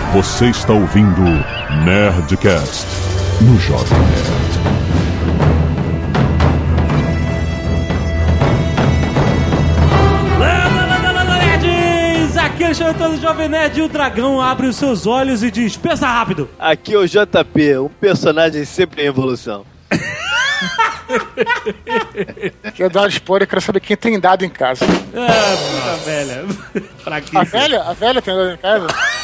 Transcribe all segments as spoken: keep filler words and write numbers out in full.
Você está ouvindo Nerdcast no Jovem Nerd. Aqui é o Xantão do Jovem Nerd e o dragão abre os seus olhos e diz: pensa rápido. Aqui é o J P, um personagem sempre em evolução. Quer dar um spoiler, quero saber quem tem dado em casa. Ah, puta velha. A velha? A velha tem dado em casa?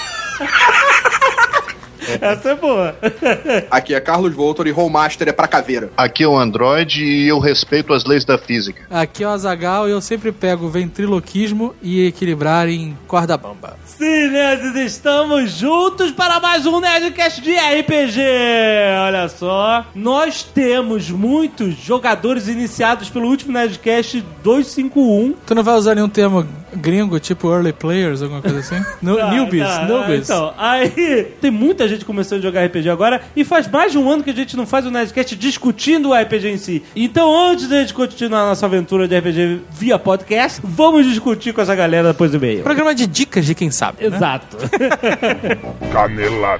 Essa é boa. Aqui é Carlos Voltor e Rollmaster é pra caveira. Aqui é o Android e eu respeito as leis da física. Aqui é o Azaghal e eu sempre pego ventriloquismo e equilibrar em corda bamba. Sim, nerds, estamos juntos para mais um Nerdcast de R P G. Olha só, nós temos muitos jogadores iniciados pelo último Nerdcast duzentos e cinquenta e um. Tu não vai usar nenhum termo gringo, tipo early players, alguma coisa assim? No, tá, newbies, tá, newbies. Então, aí tem muita gente começando a jogar R P G agora e faz mais de um ano que a gente não faz o Nerdcast discutindo o R P G em si. Então, antes de a gente continuar a nossa aventura de R P G via podcast, vamos discutir com essa galera depois do e-mail. Programa de dicas de quem sabe. Exato. Né? Canelada.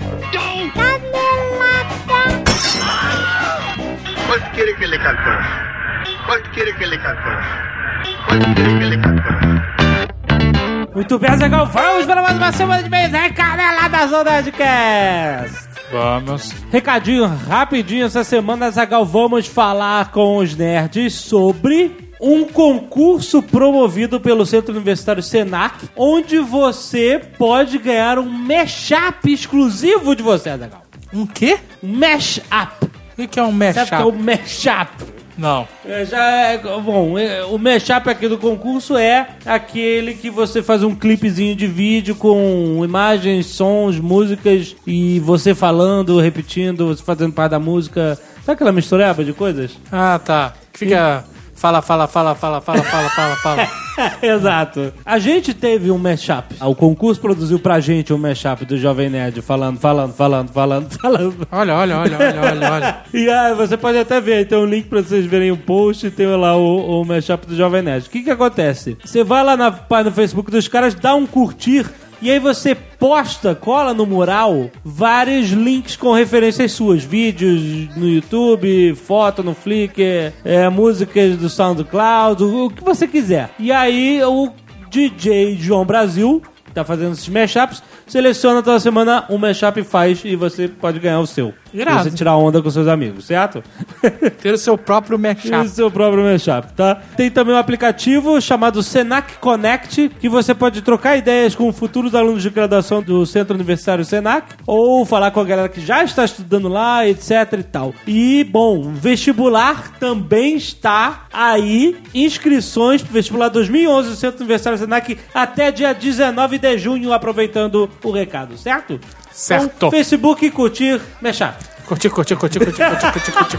Quanto quer aquele cartão? Quanto quer aquele cartão? Quanto quer aquele cartão? Muito bem, Azaghal, vamos para mais uma semana de e-mails. É Caneladas do Nerdcast. Vamos. Recadinho rapidinho, essa semana, Azaghal, vamos falar com os nerds sobre um concurso promovido pelo Centro Universitário Senac, onde você pode ganhar um mashup exclusivo de você, Azaghal. Um quê? Um mashup. O que é um mashup? Sabe o que é o mashup? Não. É, já é, bom, é, o mashup aqui do concurso é aquele que você faz um clipezinho de vídeo com imagens, sons, músicas e você falando, repetindo, você fazendo parte da música. Sabe aquela mistureba de coisas? Ah, tá. Que fica... Fala, fala, fala, fala, fala, fala, fala, fala. Exato. A gente teve um mashup. O concurso produziu pra gente um mashup do Jovem Nerd falando, falando, falando, falando, falando. Olha, olha, olha, olha, olha, olha. E aí, você pode até ver, tem um link pra vocês verem o post e tem lá o, o mashup do Jovem Nerd. O que que acontece? Você vai lá na página do Facebook dos caras, dá um curtir e aí você posta, cola no mural vários links com referências suas, vídeos no YouTube, foto no Flickr, é, músicas do SoundCloud, o, o que você quiser. E aí o D J João Brasil tá fazendo esses mashups, seleciona toda semana um mashup e faz e você pode ganhar o seu. Irado. Você tirar onda com seus amigos, certo? Ter o seu próprio mashup. O seu próprio mashup, tá? Tem também um aplicativo chamado Senac Connect, que você pode trocar ideias com futuros alunos de graduação do Centro Universitário Senac, ou falar com a galera que já está estudando lá, etc e tal. E, bom, vestibular também está aí. Inscrições pro vestibular dois mil e onze do Centro Universitário Senac até dia dezenove de junho, aproveitando o recado, certo? Certo. Então, Facebook, curtir, mashup. Curtir, curtir, curtir, curtir, curtir, curtir, curtir.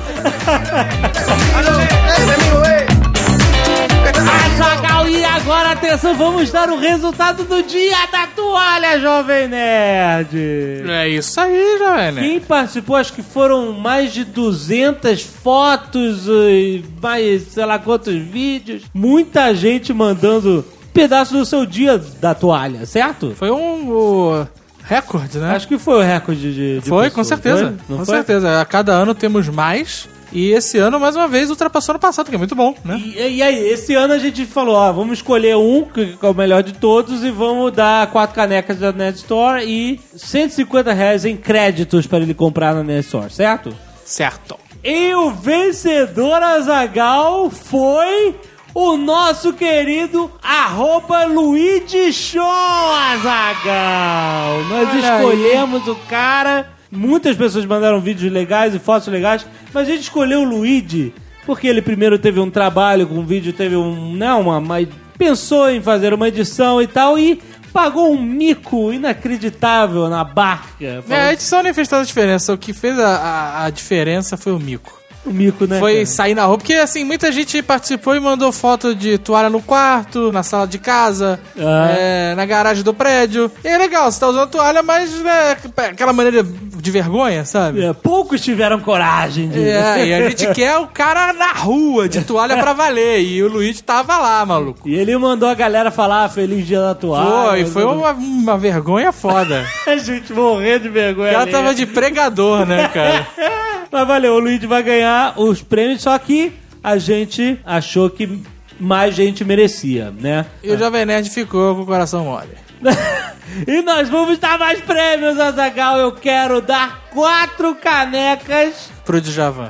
Azaghal, e agora, atenção, vamos dar o resultado do dia da toalha, Jovem Nerd. É isso aí, Jovem Nerd. Quem participou, acho que foram mais de duzentas fotos, e mais sei lá quantos vídeos. Muita gente mandando pedaços do seu dia da toalha, certo? Foi um... O... recorde, né? Acho que foi o recorde de, de Foi, pessoas, com certeza. Foi? Com foi? certeza. A cada ano temos mais. E esse ano, mais uma vez, ultrapassou ano passado, que é muito bom, né? E, e aí, esse ano a gente falou, ó, vamos escolher um, que é o melhor de todos, e vamos dar quatro canecas da Nerd Store e cento e cinquenta reais em créditos para ele comprar na Nerd Store, certo? Certo. E o vencedor, Azaghal, foi o nosso querido arroba Luigi Show, Azaghal. Nós Olha escolhemos aí. o cara. Muitas pessoas mandaram vídeos legais e fotos legais, mas a gente escolheu o Luigi porque ele primeiro teve um trabalho com um vídeo, teve um, não, uma, uma, pensou em fazer uma edição e tal, e pagou um mico inacreditável na barca. É, a edição nem fez tanta diferença. O que fez a, a, a diferença foi o mico. O mico, né? Foi cara? sair na rua, porque assim, muita gente participou e mandou foto de toalha no quarto, na sala de casa, Ah. é, na garagem do prédio. E é legal, você tá usando toalha, mas né, aquela maneira de vergonha, sabe? É, poucos tiveram coragem de... É, e a gente quer o cara na rua, de toalha pra valer. E o Luigi tava lá, maluco. E ele mandou a galera falar Feliz Dia da Toalha. Foi, foi uma, uma vergonha foda. A gente morrendo de vergonha. O cara ali. tava de pregador, né, cara? Mas valeu, o Luigi vai ganhar os prêmios, só que a gente achou que mais gente merecia, né? E o Jovem Nerd ficou com o coração mole. E nós vamos dar mais prêmios, Azaghal. Eu quero dar quatro canecas Pro Djavan.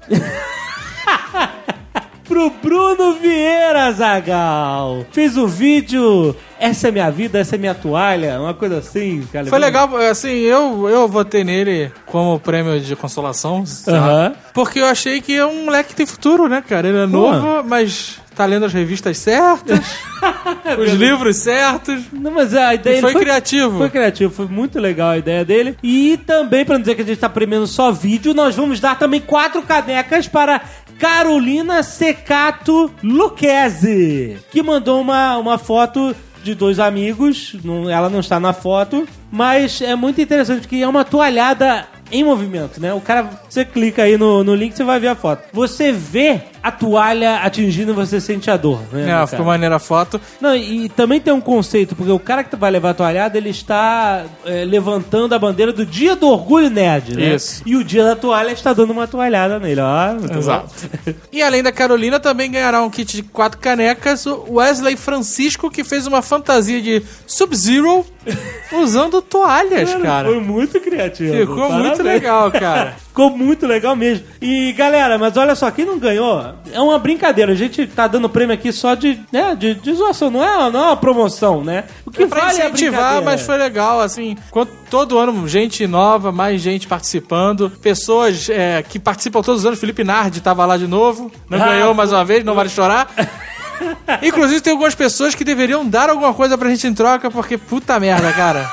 pro Bruno Vieira, Azaghal. Fez um vídeo, essa é minha vida, essa é minha toalha, uma coisa assim, cara. Foi legal, assim, eu, eu votei nele como prêmio de consolação, Aham. porque eu achei que é um moleque que tem futuro, né, cara? Ele é Pô. novo, mas tá lendo as revistas certas, os livros certos. Não, mas a ideia E foi ele criativo. Foi criativo, foi muito legal a ideia dele. E também, pra não dizer que a gente tá premiando só vídeo, nós vamos dar também quatro canecas para Carolina Secato Lucchese, que mandou uma, uma foto de dois amigos. Não, ela não está na foto, mas é muito interessante porque é uma toalhada em movimento, né? O cara, você clica aí no, no link, você vai ver a foto. Você vê a toalha atingindo e você sente a dor, né? É, ficou maneira a foto. Não, e também tem um conceito, porque o cara que vai levar a toalhada, ele está é, levantando a bandeira do Dia do Orgulho Nerd, né? Isso. E o Dia da Toalha está dando uma toalhada nele, ó. Muito Exato. bom. E além da Carolina, também ganhará um kit de quatro canecas o Wesley Francisco, que fez uma fantasia de Sub-Zero usando toalhas, cara. Foi muito criativo. Ficou Parabéns. muito legal, cara. Ficou muito legal mesmo. E, galera, mas olha só, quem não ganhou, é uma brincadeira. A gente tá dando prêmio aqui só de, né, de, de zoação, não é, não é uma promoção, né? O que É pra vale é a incentivar, brincadeira. mas foi legal, assim, quanto- todo ano gente nova, mais gente participando, pessoas é, que participam todos os anos. Felipe Nardi tava lá de novo, não Ah, ganhou mais uma vez, não vale chorar. Inclusive tem algumas pessoas que deveriam dar alguma coisa pra gente em troca, porque puta merda, cara.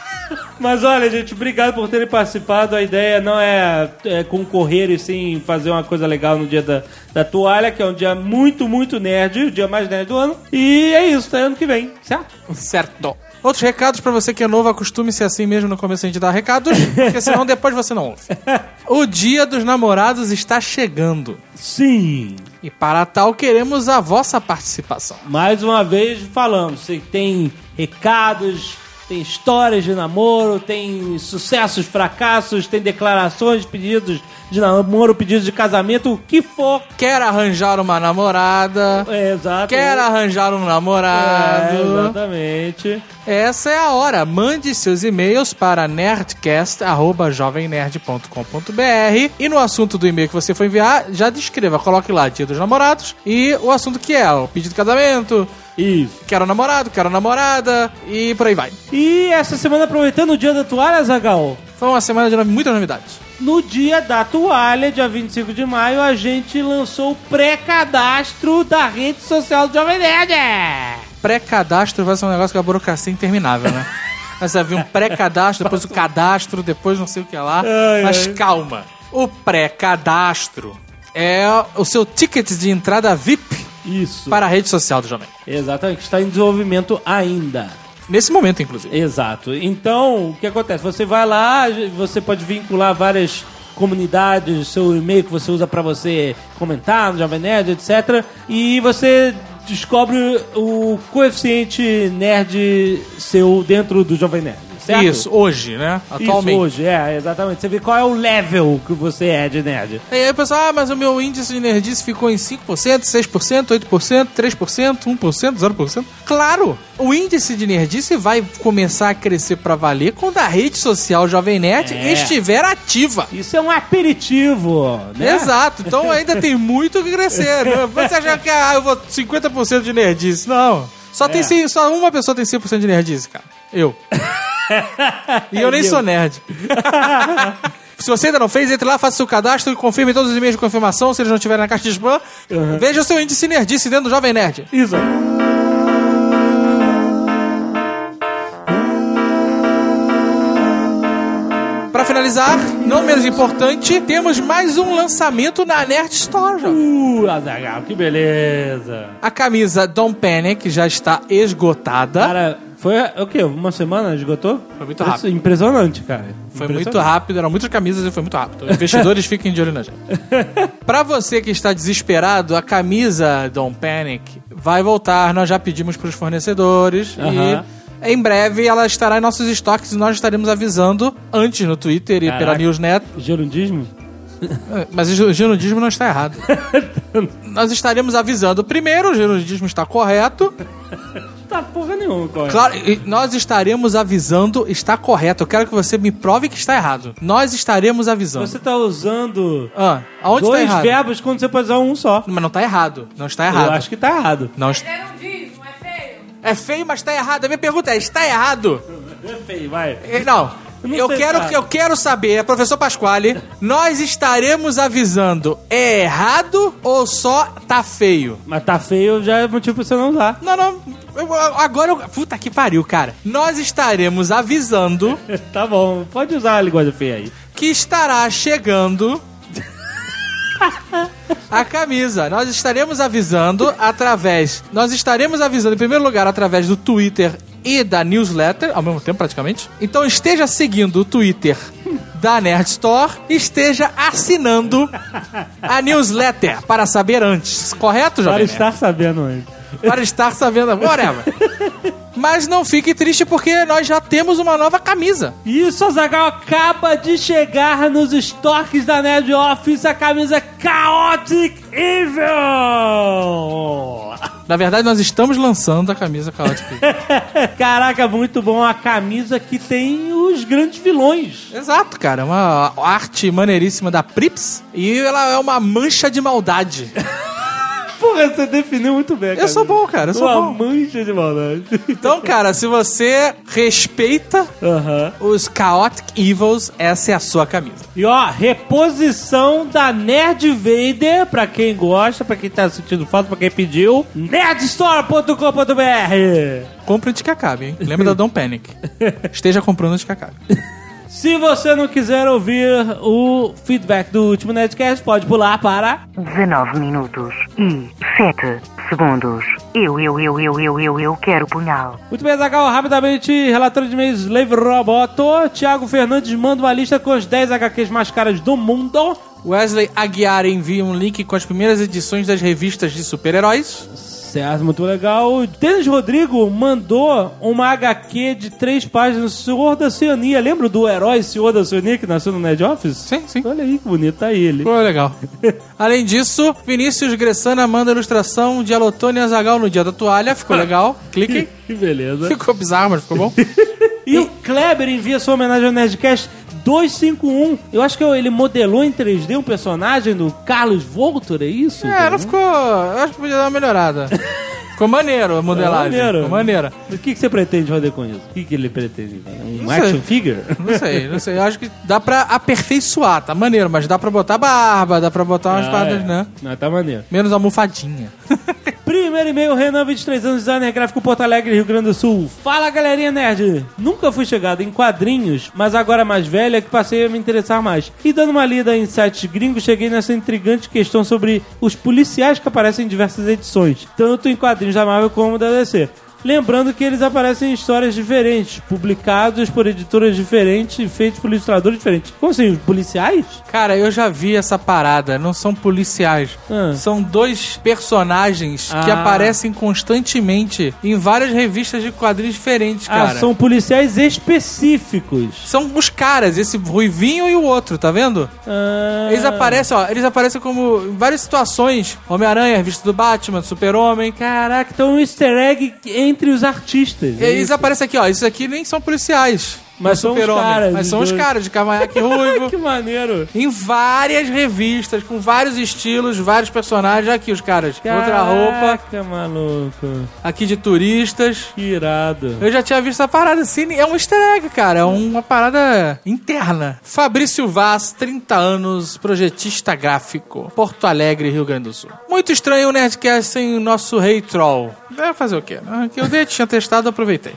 Mas olha, gente, obrigado por terem participado. A ideia não é, é concorrer e sim fazer uma coisa legal no dia da, da toalha, que é um dia muito, muito nerd, o dia mais nerd do ano. E é isso, tá ano que vem, certo? Certo. Outros recados pra você que é novo, acostume-se assim mesmo no começo a gente dar recados, porque senão depois você não ouve. O Dia dos Namorados está chegando. Sim. E para tal, queremos a vossa participação. Mais uma vez falando, você tem recados, tem histórias de namoro, tem sucessos, fracassos, tem declarações, pedidos de namoro, pedidos de casamento, o que for. Quer arranjar uma namorada? É, exato. Quer arranjar um namorado? É, exatamente. Essa é a hora. Mande seus e-mails para nerdcast arroba jovem nerd ponto com ponto b r e no assunto do e-mail que você for enviar, já descreva, coloque lá Dia dos Namorados e o assunto que é o pedido de casamento, Isso. quero namorado, quero namorada e por aí vai. E essa semana, aproveitando o dia da toalha, Azaghal, Foi uma semana de no- muitas novidades. no dia da toalha, dia vinte e cinco de maio, a gente lançou o pré-cadastro da rede social do Jovem Nerd. Pré-cadastro vai ser um negócio que é a burocracia interminável, né? Mas você viu um pré-cadastro, depois o cadastro, depois não sei o que lá. Ai, Mas ai. calma. O pré-cadastro é o seu ticket de entrada V I P Isso. para a rede social do Jovem. Exatamente, está em desenvolvimento ainda. Nesse momento, inclusive. Exato. Então, o que acontece? Você vai lá, você pode vincular várias comunidades, seu e-mail que você usa pra você comentar no Jovem Nerd, etcétera. E você descobre o coeficiente nerd seu dentro do Jovem Nerd, certo? Isso, hoje, né? Atualmente. Isso, hoje, é, exatamente. Você vê qual é o level que você é de nerd. E aí o pessoal, ah, mas o meu índice de nerdice ficou em cinco por cento, seis por cento, oito por cento, três por cento, um por cento, zero por cento. Claro! O índice de nerdice vai começar a crescer pra valer quando a rede social Jovem Nerd É. estiver ativa. Isso é um aperitivo, né? Exato, então ainda tem muito que crescer. Né? Você acha que ah, eu vou cinquenta por cento de nerdice? Não. Só, tem, cem- só uma pessoa tem cem por cento de nerdice, cara. Eu. E eu nem sou nerd. Se você ainda não fez, entre lá, faça seu cadastro e confirme todos os e-mails de confirmação, se eles não estiverem na caixa de spam. Veja o seu índice nerdice dentro do Jovem Nerd. Isso. Pra finalizar, não menos importante, temos mais um lançamento na Nerd Store. Jovem. Uh, Azaghal, que beleza. A camisa Don't Panic já está esgotada. Cara, foi Foi o quê? Uma semana esgotou? Foi muito rápido. Impressionante, cara. Foi muito rápido, eram muitas camisas e foi muito rápido. Investidores fiquem de olho na gente. Pra você que está desesperado, a camisa Don't Panic vai voltar. Nós já pedimos pros fornecedores Aham. e em breve ela estará em nossos estoques e nós estaremos avisando antes no Twitter e Caraca. pela Newsnet. Gerundismo? Mas o gerundismo não está errado. Nós estaremos avisando. Primeiro, o gerundismo está correto. Tá porra nenhuma, correto. Claro, e nós estaremos avisando, está correto. Eu quero que você me prove que está errado. Nós estaremos avisando. Você tá usando Ah, aonde está dois errado? verbos quando você pode usar um só. Mas não está errado. Não está errado. Eu acho que tá errado. Não est- Gerundismo, é feio. É feio, mas está errado. A minha pergunta é, está errado? É feio, vai. Eh, Não. Eu não Eu sei, quero, cara. eu quero saber, professor Pasquale, nós estaremos avisando é errado ou só tá feio? Mas tá feio já é motivo pra você não usar. Não, não. eu- agora eu. Puta que pariu, cara. Nós estaremos avisando Tá bom, pode usar a linguagem feia aí. que estará chegando a camisa. Nós estaremos avisando através. Nós estaremos avisando, em primeiro lugar, através do Twitter e da newsletter, ao mesmo tempo, praticamente. Então esteja seguindo o Twitter da Nerd Store, esteja assinando a newsletter para saber antes. Correto, Para Jovem Nerd? estar sabendo antes. Para estar sabendo. Whatever. Mas não fique triste porque nós já temos uma nova camisa. Isso, Azaghal, acaba de chegar nos estoques da Nerd Office a camisa Chaotic Evil! Na verdade, nós estamos lançando a camisa Chaotic Evil. Caraca, muito bom. A camisa que tem os grandes vilões. Exato, cara. Uma arte maneiríssima da Prips. E ela é uma mancha de maldade. Porra, você definiu muito bem, cara. Eu sou bom, cara. Eu sou Uma bom. mancha de maldade. Então, cara, se você respeita Aham. os Chaotic Evils, essa é a sua camisa. E ó, reposição da Nerd Vader, pra quem gosta, pra quem tá sentindo falta, pra quem pediu, nerdstore ponto com ponto b r. Compre antes que acabe, hein? Lembra da Don't Panic. Esteja comprando antes que acabe. Se você não quiser ouvir o feedback do último Nerdcast, pode pular para... dezenove minutos e sete segundos. Eu, eu, eu, eu, eu, eu, eu quero punhal. Muito bem, Azaghal, rapidamente, relatório de e-mails Slave Roboto. Thiago Fernandes manda uma lista com as dez H Qs mais caras do mundo. Wesley Aguiar envia um link com as primeiras edições das revistas de super-heróis. Certo, muito legal. Denis Rodrigo mandou uma H Q de três páginas, Senhor da Oceania. Lembra do herói Senhor da Oceania que nasceu no Nerd Office? Sim, sim. Olha aí que bonito, tá ele. Pô, legal. Além disso, Vinícius Gressana manda ilustração de Alotone e Azaghal no dia da toalha. Ficou legal. Cliquem. Que beleza. Ficou bizarro, mas ficou bom. E o Kleber envia sua homenagem ao Nerdcast duzentos e cinquenta e um. Eu acho que ele modelou em três D um personagem do Carlos Voltor, é isso? É, não ficou... Eu acho que podia dar uma melhorada. Ficou maneiro a modelagem. É maneiro. Ficou maneira. O que, que você pretende fazer com isso? O que, que ele pretende? Um Não action sei. figure? Não sei, não sei. Eu acho que dá pra aperfeiçoar, tá maneiro. Mas dá pra botar barba, dá pra botar umas Ah, paradas, é. né? Não, tá maneiro. Menos almofadinha. Primeiro e-mail, Renan, vinte e três anos, designer gráfico, Porto Alegre, Rio Grande do Sul. Fala, galerinha nerd. Nunca fui chegado em quadrinhos, mas agora mais velha que passei a me interessar mais. E dando uma lida em sites gringos, cheguei nessa intrigante questão sobre os policiais que aparecem em diversas edições, tanto em quadrinhos da Marvel como da D C. Lembrando que eles aparecem em histórias diferentes, publicados por editoras diferentes e feitos por ilustradores diferentes. Como assim, os policiais? Cara, eu já vi essa parada. Não são policiais. Ah. São dois personagens que Ah. aparecem constantemente em várias revistas de quadrinhos diferentes, cara. Ah, são policiais específicos. São os caras, esse ruivinho e o outro, tá vendo? Ah. Eles aparecem, ó, eles aparecem como em várias situações. Homem-Aranha, revista do Batman, Super-Homem. Caraca, então um easter egg entre os artistas. E eles aparecem aqui, ó. Esses aqui nem são policiais. Mas são os Super-Homem. caras, Mas os são os dois. caras de cavanhaque ruivo. Que maneiro. Em várias revistas, com vários estilos, vários personagens. Aqui os caras. Outra roupa. Caraca, maluco. Aqui de turistas. Que irado. Eu já tinha visto essa parada assim. É um easter egg, cara. É uma parada interna. Fabrício Vaz, trinta anos, projetista gráfico. Porto Alegre, Rio Grande do Sul. Muito estranho o Nerdcast sem o nosso Rei Troll. Deve fazer o quê? né? Que eu dei, tinha testado, aproveitei.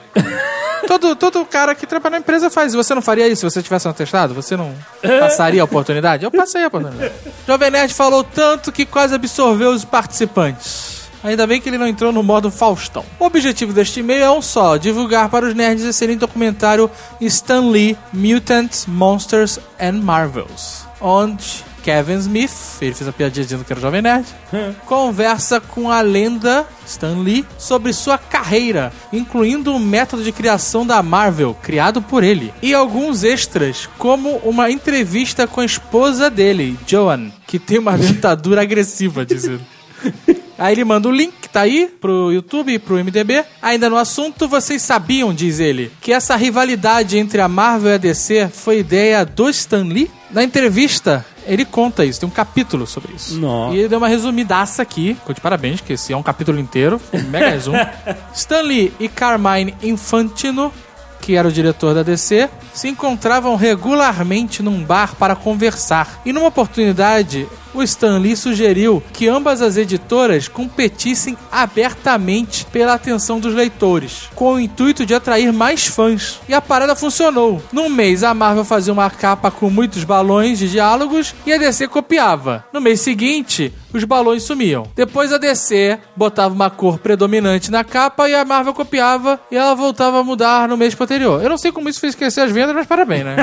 Todo, todo cara que trabalha na empresa faz. Você não faria isso se você tivesse um atestado? Você não passaria a oportunidade? Eu passei a oportunidade. Jovem Nerd falou tanto que quase absorveu os participantes. Ainda bem que ele não entrou no modo Faustão. O objetivo deste e-mail é um só, divulgar para os nerds esse excelente documentário Stan Lee, Mutants, Monsters and Marvels, onde Kevin Smith, ele fez a piadinha dizendo que era Jovem Nerd, conversa com a lenda Stan Lee sobre sua carreira, incluindo o método de criação da Marvel, criado por ele, e alguns extras, como uma entrevista com a esposa dele, Joan, que tem uma dentadura agressiva, dizendo. Aí ele manda o link, que tá aí, pro YouTube e pro M D B. Ainda no assunto, vocês sabiam, diz ele, que essa rivalidade entre a Marvel e a D C foi ideia do Stan Lee? Na entrevista, ele conta isso, tem um capítulo sobre isso. Nossa. E ele deu uma resumidaça aqui, ficou de parabéns, que esse é um capítulo inteiro, um mega resumo. Stan Lee e Carmine Infantino, que era o diretor da D C, se encontravam regularmente num bar para conversar. E numa oportunidade, o Stan Lee sugeriu que ambas as editoras competissem abertamente pela atenção dos leitores, com o intuito de atrair mais fãs. E a parada funcionou. Num mês, a Marvel fazia uma capa com muitos balões de diálogos e a D C copiava. No mês seguinte, os balões sumiam. Depois a D C botava uma cor predominante na capa e a Marvel copiava e ela voltava a mudar no mês posterior. Eu não sei como isso fez crescer as vendas, mas parabéns, né?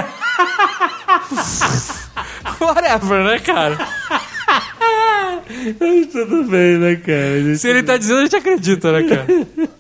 Whatever, né, cara? Tudo bem, né, cara? Se ele tá dizendo, a gente acredita, né, cara?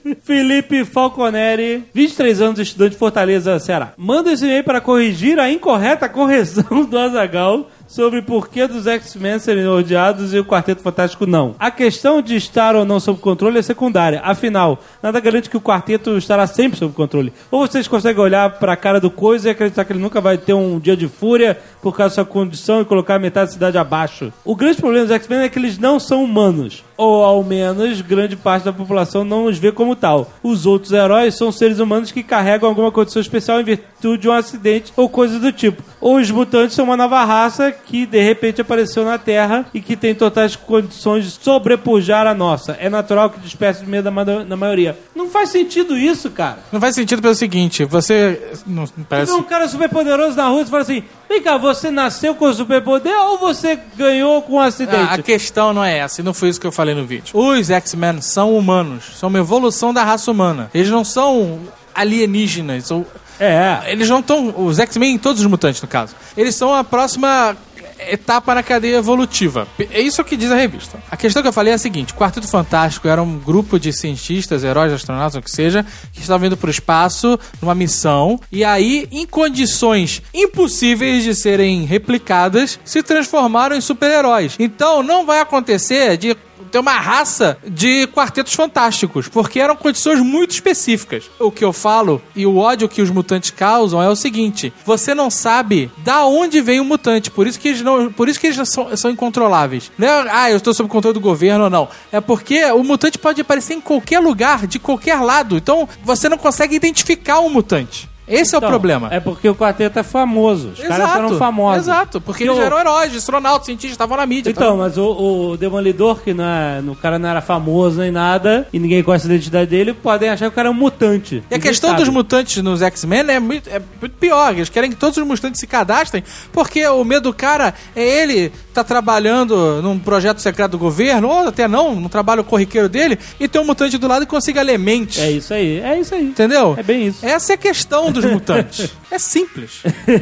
Felipe Falconeri, vinte e três anos, estudante de Fortaleza, Ceará. Manda esse e-mail para corrigir a incorreta correção do Azaghal sobre por que dos X-Men serem odiados e o Quarteto Fantástico não. A questão de estar ou não sob controle é secundária. Afinal, nada garante que o quarteto estará sempre sob controle. Ou vocês conseguem olhar para a cara do Coisa e acreditar que ele nunca vai ter um dia de fúria por causa da sua condição e colocar metade da cidade abaixo. O grande problema dos X-Men é que eles não são humanos. Ou, ao menos, grande parte da população não os vê como tal. Os outros heróis são seres humanos que carregam alguma condição especial em virtude de um acidente ou coisa do tipo. Ou os mutantes são uma nova raça que, de repente, apareceu na Terra e que tem totais condições de sobrepujar a nossa. É natural que desperte de medo da, ma- da maioria. Não faz sentido isso, cara. Não faz sentido pelo seguinte, você... Não, parece... Você vê um cara super poderoso na rua e fala assim, vem cá, você nasceu com superpoder ou você ganhou com um acidente? Ah, a questão não é essa, e não foi isso que eu falei no vídeo. Os X-Men são humanos, são uma evolução da raça humana. Eles não são alienígenas, são... É. Eles não estão... Os X-Men, todos os mutantes, no caso. Eles são a próxima etapa na cadeia evolutiva. É isso que diz a revista. A questão que eu falei é a seguinte: o Quarteto Fantástico era um grupo de cientistas, heróis, astronautas, o que seja, que estavam indo para o espaço numa missão, e aí, em condições impossíveis de serem replicadas, se transformaram em super-heróis. Então, não vai acontecer de ter uma raça de quartetos fantásticos, porque eram condições muito específicas. O que eu falo e o ódio que os mutantes causam é o seguinte: você não sabe da onde vem o mutante, por isso que eles, não, por isso que eles são, são incontroláveis. Não é, ah, eu estou sob controle do governo ou não. É porque o mutante pode aparecer em qualquer lugar, de qualquer lado. Então, você não consegue identificar um mutante. Esse então, é o problema. É porque o quarteto é famoso. Os exato, caras eram famosos. Exato, porque que eles o... eram heróis, astronautas, cientistas, estavam na mídia. Então, tá? mas o, o Demolidor, que não é, o cara não era famoso nem nada, e ninguém conhece a identidade dele, podem achar que o cara é um mutante. E a Ninguém questão sabe. dos mutantes nos X-Men é muito, é muito pior. Eles querem que todos os mutantes se cadastrem, porque o medo do cara é ele tá trabalhando num projeto secreto do governo, ou até não, no trabalho corriqueiro dele, e tem um mutante do lado que consiga ler mente. É isso aí, é isso aí. Entendeu? É bem isso. Essa é a questão dos mutantes. É simples.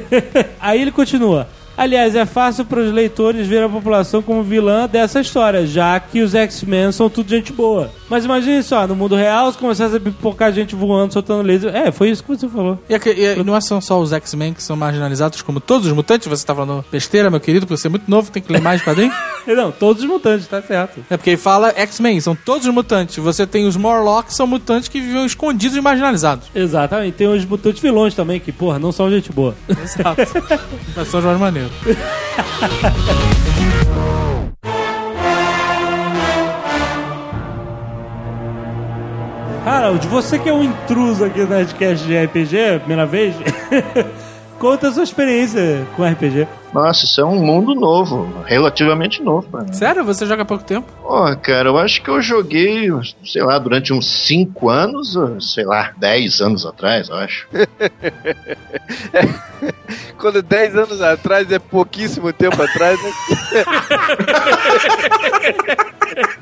Aí ele continua. Aliás, é fácil para os leitores ver a população como vilã dessa história, já que os X-Men são tudo gente boa. Mas imagine só, no mundo real, se começasse a pipocar gente voando, soltando laser... É, foi isso que você falou. E, aqui, e não são só os X-Men que são marginalizados, como todos os mutantes? Você tá falando besteira, meu querido, porque você é muito novo, tem que ler mais quadrinhos? Não, todos os mutantes, tá certo. É porque ele fala X-Men, são todos os mutantes. Você tem os Morlocks, são mutantes que vivem escondidos e marginalizados. Exatamente. Tem os mutantes vilões também, que, porra, não são gente boa. Exato. Mas são Jorge Maneiro. Harold, você que é um intruso aqui no Nerdcast de R P G, primeira vez, conta a sua experiência com R P G. Nossa, isso é um mundo novo, relativamente novo pra mim. Sério? Você joga há pouco tempo? Ó, oh, cara, eu acho que eu joguei, sei lá, durante uns cinco anos, sei lá, dez anos atrás, eu acho. Quando dez anos atrás é pouquíssimo tempo atrás, né?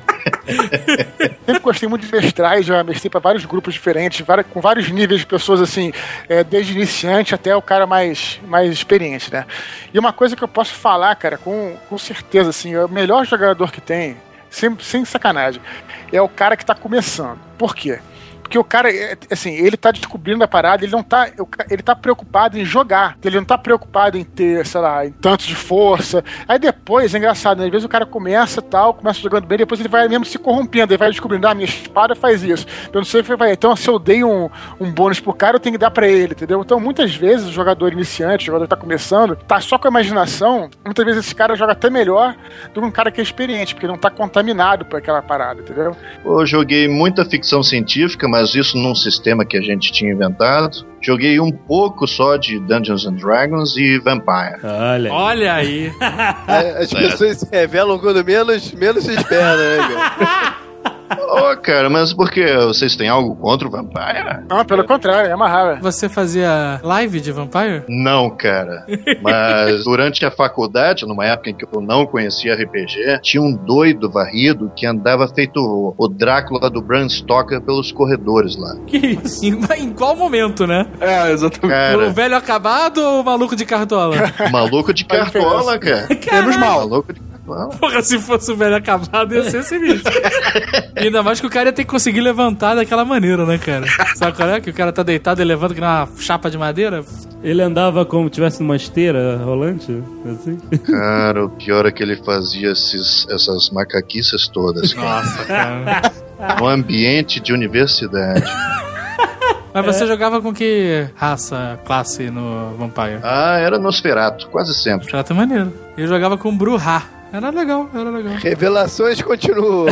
Sempre gostei muito de mestrar e já mestrei pra vários grupos diferentes, várias, com vários níveis de pessoas, assim, é, desde iniciante até o cara mais, mais experiente, né? E uma coisa que eu posso falar, cara, com, com certeza, assim, é o melhor jogador que tem, sem, sem sacanagem, é o cara que tá começando. Por quê? Porque o cara, assim, ele tá descobrindo a parada, ele não tá, ele tá preocupado em jogar, ele não tá preocupado em ter, sei lá, em tanto de força. Aí depois, é engraçado, né? Às vezes o cara começa tal, começa jogando bem, depois ele vai mesmo se corrompendo, ele vai descobrindo, ah, minha espada faz isso. Eu não sei o que vai. Então, se eu dei um, um bônus pro cara, eu tenho que dar pra ele, entendeu? Então, muitas vezes, o jogador iniciante, o jogador que tá começando, tá só com a imaginação, muitas vezes esse cara joga até melhor do que um cara que é experiente, porque não tá contaminado por aquela parada, entendeu? Eu joguei muita ficção científica, mas isso num sistema que a gente tinha inventado. Joguei um pouco só de Dungeons and Dragons e Vampire. Olha, Olha aí. As pessoas se revelam quando menos, menos se espera, né, cara? Ô, oh, cara, mas por que? Vocês têm algo contra o Vampire? Não, pelo contrário, é uma raiva. Você fazia live de Vampire? Não, cara. Mas durante a faculdade, numa época em que eu não conhecia R P G, tinha um doido varrido que andava feito o, o Drácula do Bram Stoker pelos corredores lá. Que isso? Em, em qual momento, né? É, exatamente. Cara, O velho acabado ou o maluco de cartola? maluco de cartola, cara. Menos mal. Maluco de cartola. Porra, se fosse o velho acabado, ia ser sinistro. Ainda mais que o cara ia ter que conseguir levantar daquela maneira, né, cara? Sabe qual é? Que o cara tá deitado e levanta que nem uma chapa de madeira. ele andava como se tivesse numa esteira rolante, assim. Cara, o pior é que ele fazia esses, essas macaquices todas, cara. Nossa, cara. Um ambiente de universidade. Mas você é. jogava com que raça, classe no Vampire? Ah, era Nosferatu, quase sempre. Nosferatu é maneiro. Eu jogava com Bruhá. Era legal, era legal. Revelações continuam.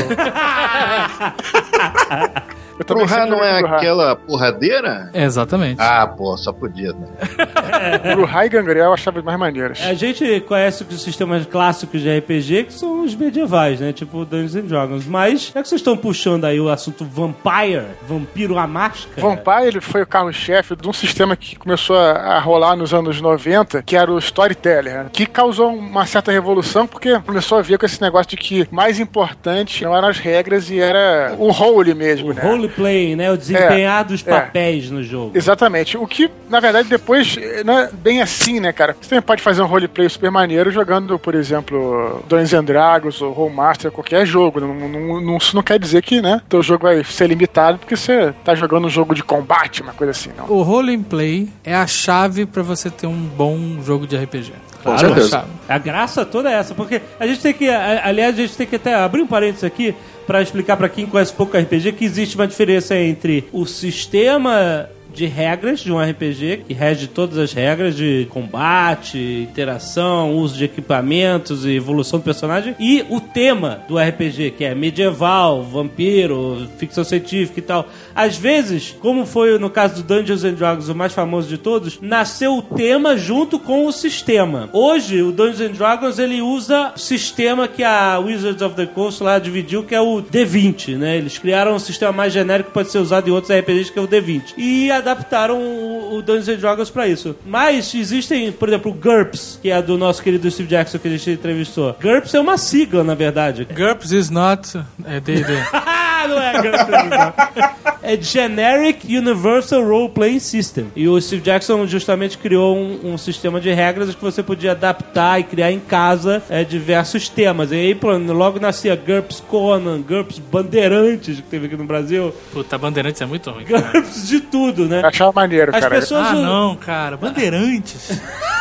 Bruhá não é aquela porradeira? Exatamente. Ah, pô, só podia, né? Bruhá e Gangrel eu achava mais maneiras. A gente conhece os sistemas clássicos de R P G, que são os medievais, né? Tipo Dungeons and Dragons. Mas, já que vocês estão puxando aí o assunto Vampire, Vampiro à Máscara... Vampire, ele foi o carro-chefe de um sistema que começou a rolar nos anos noventa, que era o Storyteller, né? Que causou uma certa revolução, porque começou a ver com esse negócio de que mais importante não eram as regras e era o role mesmo, o né? Roleplay, né? O desempenhar é, dos é. papéis no jogo. Exatamente. O que, na verdade, depois não é bem assim, né, cara? Você também pode fazer um roleplay super maneiro jogando, por exemplo, Dungeons and Dragons ou Rollmaster, qualquer jogo. Não, não, não, isso não quer dizer que, né, teu jogo vai ser limitado porque você tá jogando um jogo de combate, uma coisa assim, não. O roleplay é a chave pra você ter um bom jogo de R P G. Com Claro, certeza. a graça toda é essa, porque a gente tem que, aliás, a gente tem que até abrir um parênteses aqui para explicar para quem conhece pouco R P G que existe uma diferença entre o sistema de regras de um R P G, que rege todas as regras de combate, interação, uso de equipamentos e evolução do personagem, e o tema do R P G, que é medieval, vampiro, ficção científica e tal. Às vezes, como foi no caso do Dungeons and Dragons, o mais famoso de todos, nasceu o tema junto com o sistema. Hoje, o Dungeons and Dragons, ele usa o sistema que a Wizards of the Coast lá dividiu, que é o D vinte, né? Eles criaram um sistema mais genérico que pode ser usado em outros R P Gs, que é o D vinte. E a adaptaram o, o Dungeons and Dragons pra isso. Mas existem, por exemplo, o GURPS, que é do nosso querido Steve Jackson que a gente entrevistou. GURPS é uma sigla, na verdade. GURPS is not é D e D. Não é GURPS, não. É Generic Universal Role Playing System. E o Steve Jackson justamente criou um, um sistema de regras que você podia adaptar e criar em casa é, diversos temas. E aí, pronto, logo nascia GURPS Conan, GURPS Bandeirantes, que teve aqui no Brasil. Puta, Bandeirantes é muito ruim, cara. GURPS de tudo, né? Eu achava maneiro, As cara. pessoas Ah, u- não, cara. Bandeirantes.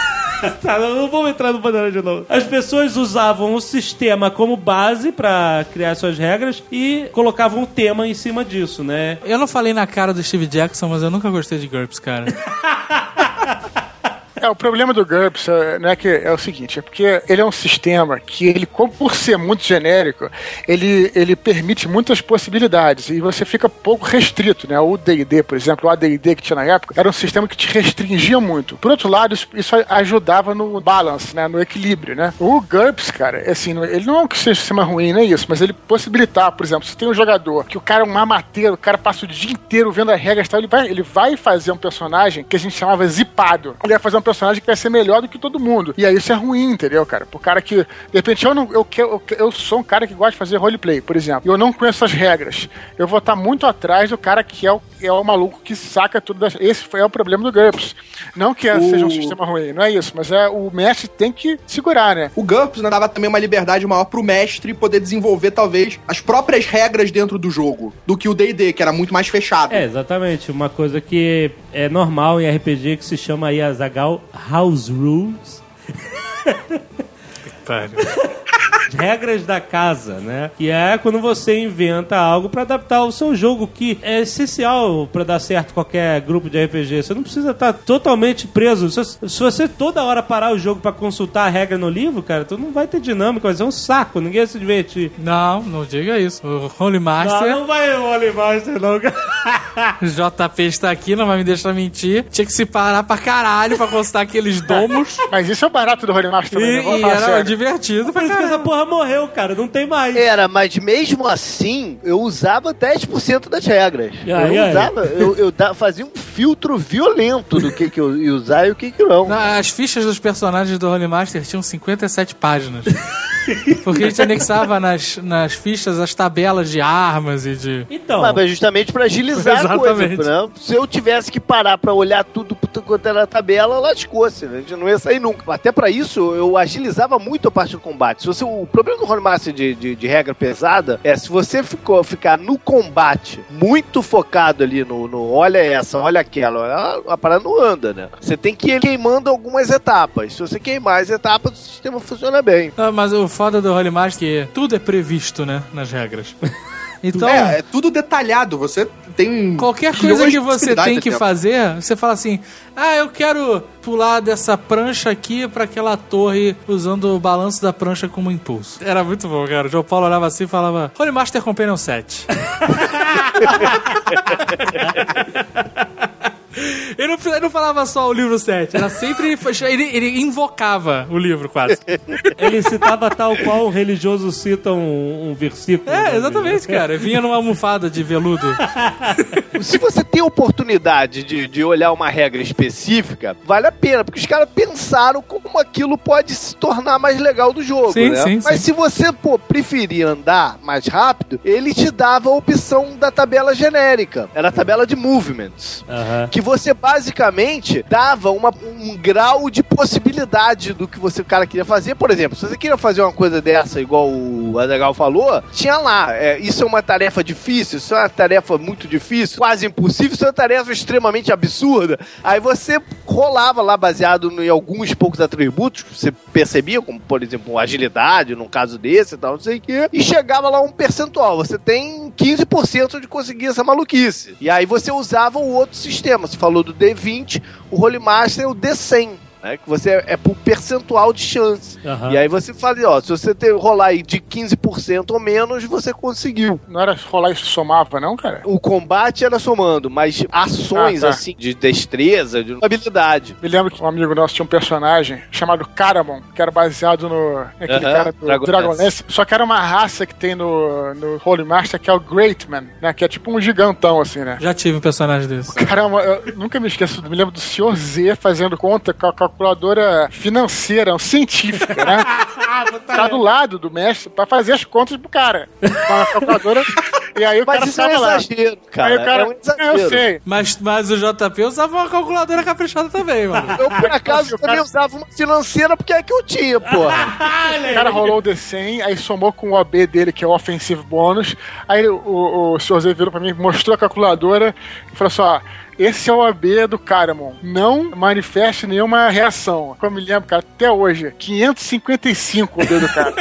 Tá, não, não vamos entrar no Bandeirante de novo. As pessoas usavam o sistema como base pra criar suas regras e colocavam um tema em cima disso, né? Eu não falei na cara do Steve Jackson, mas eu nunca gostei de GURPS, cara. É, o problema do GURPS é, não é, que, é o seguinte, é porque ele é um sistema que ele, como por ser muito genérico, ele, ele permite muitas possibilidades e você fica pouco restrito, né? O D e D, por exemplo, o A D e D que tinha na época, era um sistema que te restringia muito. Por outro lado, isso, isso ajudava no balance, né? No equilíbrio, né? O GURPS, cara, assim, ele não é que seja um sistema ruim, não é isso, mas ele possibilitar, por exemplo, se tem um jogador que o cara é um mamateiro, o cara passa o dia inteiro vendo as regras e tal, ele vai, ele vai fazer um personagem que a gente chamava zipado. Ele vai fazer um personagem que vai ser melhor do que todo mundo. E aí isso é ruim, entendeu, cara? Pro cara que, de repente, eu, não, eu, eu, eu sou um cara que gosta de fazer roleplay, por exemplo, e eu não conheço as regras. Eu vou estar muito atrás do cara que é o, é o maluco que saca tudo. Das... Esse é o problema do GURPS. Não que O- seja um sistema ruim, não é isso, mas é o mestre tem que segurar, né? O GURPS, né, dava também uma liberdade maior pro mestre poder desenvolver, talvez, as próprias regras dentro do jogo, do que o D e D, que era muito mais fechado. É, exatamente. Uma coisa que é normal em R P G que se chama aí, Azaghal, House Rules. Regras da casa, né? Que é quando você inventa algo pra adaptar ao seu jogo, que é essencial pra dar certo qualquer grupo de R P G. Você não precisa estar totalmente preso. Se, se você toda hora parar o jogo pra consultar a regra no livro, cara, tu não vai ter dinâmica, vai ser um saco, ninguém vai se divertir. Não, não diga isso. O Holy Master... Não, não vai o Holy Master, não, cara. J P está aqui, não vai me deixar mentir. Tinha que se parar pra caralho pra consultar aqueles domos. Mas isso é o barato do Holy Master também, E, né? Vamos e falar era sério. divertido pra Por isso que essa caralho. porra morreu, cara. Não tem mais. Era, mas mesmo assim, eu usava dez por cento das regras. E aí, eu aí? usava, eu, eu da- fazia um filtro violento do que, que eu ia usar e o que, que não. Não, as fichas dos personagens do Holy Master tinham cinquenta e sete páginas. Porque a gente anexava nas, nas fichas as tabelas de armas e de... Então, Mas, mas justamente pra agilizar a Exatamente. coisa. Né? Se eu tivesse que parar pra olhar tudo quanto era na tabela, lascou-se. Né? A gente não ia sair nunca. Até pra isso, eu agilizava muito a parte do combate. Se você, o problema do Holy Master de, de, de regra pesada é se você ficou, ficar no combate muito focado ali no, no olha essa, olha aquela, a, a parada não anda, né? Você tem que ir queimando algumas etapas. Se você queimar as etapas, o sistema funciona bem. Ah, mas o foda do Holy Master é que tudo é previsto, né? Nas regras. Então... É, é tudo detalhado. Você tem... Qualquer milhões coisa de que você possibilidades tem que até. fazer, você fala assim: ah, eu quero pular dessa prancha aqui pra aquela torre usando o balanço da prancha como impulso. Era muito bom, cara. O João Paulo olhava assim e falava: Holy Master Companion sete. Ele não, ele não falava só o livro sete, era sempre. Ele, ele invocava o livro quase. ele citava tal qual um religioso cita um, um versículo. É, exatamente, cara. Vinha numa almofada de veludo. Se você tem oportunidade de, de olhar uma regra específica, vale a pena, porque os caras pensaram como aquilo pode se tornar mais legal do jogo, Sim, né? sim, Mas sim. se você, pô, preferir andar mais rápido, ele te dava a opção da tabela genérica. Era a tabela de movements. Aham. Que você basicamente dava uma, um grau de possibilidade do que você, o cara queria fazer. Por exemplo, se você queria fazer uma coisa dessa, igual o Azaghal falou, tinha lá, é, isso é uma tarefa difícil, isso é uma tarefa muito difícil, quase impossível, isso é uma tarefa extremamente absurda. Aí você rolava lá baseado em alguns poucos atributos que você percebia, como por exemplo agilidade, num caso desse e tal, não sei o quê, e chegava lá um percentual. Você tem quinze por cento de conseguir essa maluquice. E aí você usava o outro sistema. Você falou do D vinte, o Holy Master é o D cem. Né, que você é, é por percentual de chance. Aham. E aí você fala, ó, se você ter, rolar aí de quinze por cento ou menos, você conseguiu. Não era rolar e somava, não, cara? O combate era somando, mas ações Ah, tá. assim, de destreza, de habilidade. Me lembro que um amigo nosso tinha um personagem chamado Caramon, que era baseado no naquele Aham, cara do Dragonlance. Dragonlance. Só que era uma raça que tem no, no Holy Master, que é o Greatman, né? Que é tipo um gigantão, assim, né? Já tive um personagem desse. Caramba, eu nunca me esqueço, me lembro do senhor Z fazendo conta com a calculadora financeira, científica, né? Tá do lado do mestre pra fazer as contas pro cara. Com a calculadora. E aí o Mas cara isso é um ficava lá. exagero, cara. Aí o cara, É um exagero. eu sei. Mas, mas o J P usava uma calculadora caprichada também, mano. Eu, por acaso, O também cara- usava uma financeira porque é que eu tinha, porra. O cara rolou o D cem, aí somou com o O B dele, que é o Offensive Bônus. Aí o, o, o senhor Z virou pra mim, mostrou a calculadora e falou assim, ó, esse é o O B do Caramon. Não manifeste nenhuma reação. Como eu me lembro, cara, até hoje, quinhentos e cinquenta e cinco o O B do cara.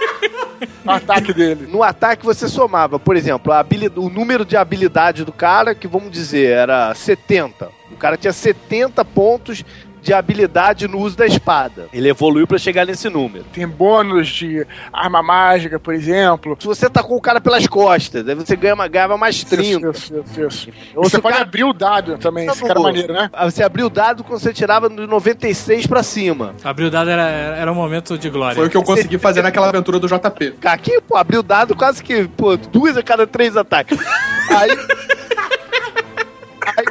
O ataque dele. No ataque você somava, por exemplo, a habili- o número de habilidade do cara, que vamos dizer, era setenta. O cara tinha setenta pontos de habilidade no uso da espada. Ele evoluiu pra chegar nesse número. Tem bônus de arma mágica, por exemplo. Se você tacou o cara pelas costas, aí você ganha uma, ganhava mais trinta. Isso, isso, isso. Ou Você se o pode cara- abrir o dado também, esse cara é maneiro, né? Aí você abriu o dado quando você tirava do noventa e seis pra cima. Abrir o dado era, era um momento de glória. Foi o que eu consegui fazer naquela aventura do J P. Aqui, pô, abriu o dado quase que, pô, duas a cada três ataques. Aí... Aí você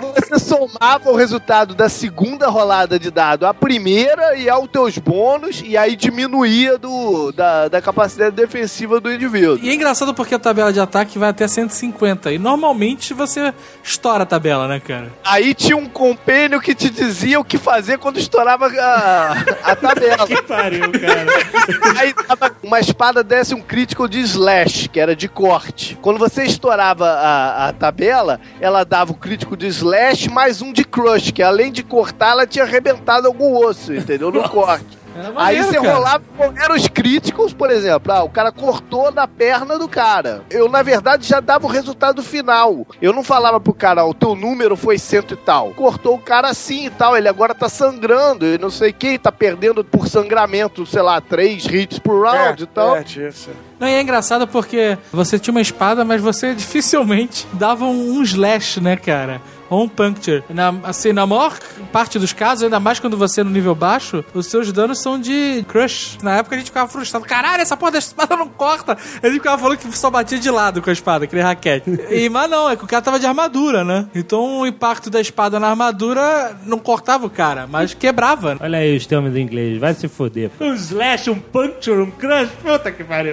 somava o resultado da segunda rolada de dado à primeira e aos teus bônus, e aí diminuía do, da, da capacidade defensiva do indivíduo. E é engraçado porque a tabela de ataque vai até cento e cinquenta, e normalmente você estoura a tabela, né, cara? Aí tinha um compênio que te dizia o que fazer quando estourava a, a tabela. Que pariu, cara. Aí tava, uma espada desse um crítico de slash, que era de corte. Quando você estourava a, a tabela, ela dava o crítico de slash mais um de crush, que além de cortar, ela tinha arrebentado algum osso, entendeu? No corte. Maneiro, Aí você cara. rolava, eram os críticos, por exemplo, ah, o cara cortou na perna do cara. Eu, na verdade, já dava o resultado final. Eu não falava pro cara, ó, o teu número foi cento e tal. Cortou o cara assim e tal, ele agora tá sangrando, e não sei o que, tá perdendo por sangramento, sei lá, três hits por round é, e tal. É, isso. Não, e é engraçado porque você tinha uma espada, mas você dificilmente dava um, um slash, né, cara? Ou um puncture. Na, assim, na maior parte dos casos, ainda mais quando você é no nível baixo, os seus danos são de crush. Na época a gente ficava frustrado. Caralho, essa porra da espada não corta. A gente ficava falando que só batia de lado com a espada, aquele raquete. E, mas não, é que o cara tava de armadura, né? Então o impacto da espada na armadura não cortava o cara, mas quebrava. Olha aí os termos em inglês, vai se foder. Um slash, um puncture, um crush, puta que pariu.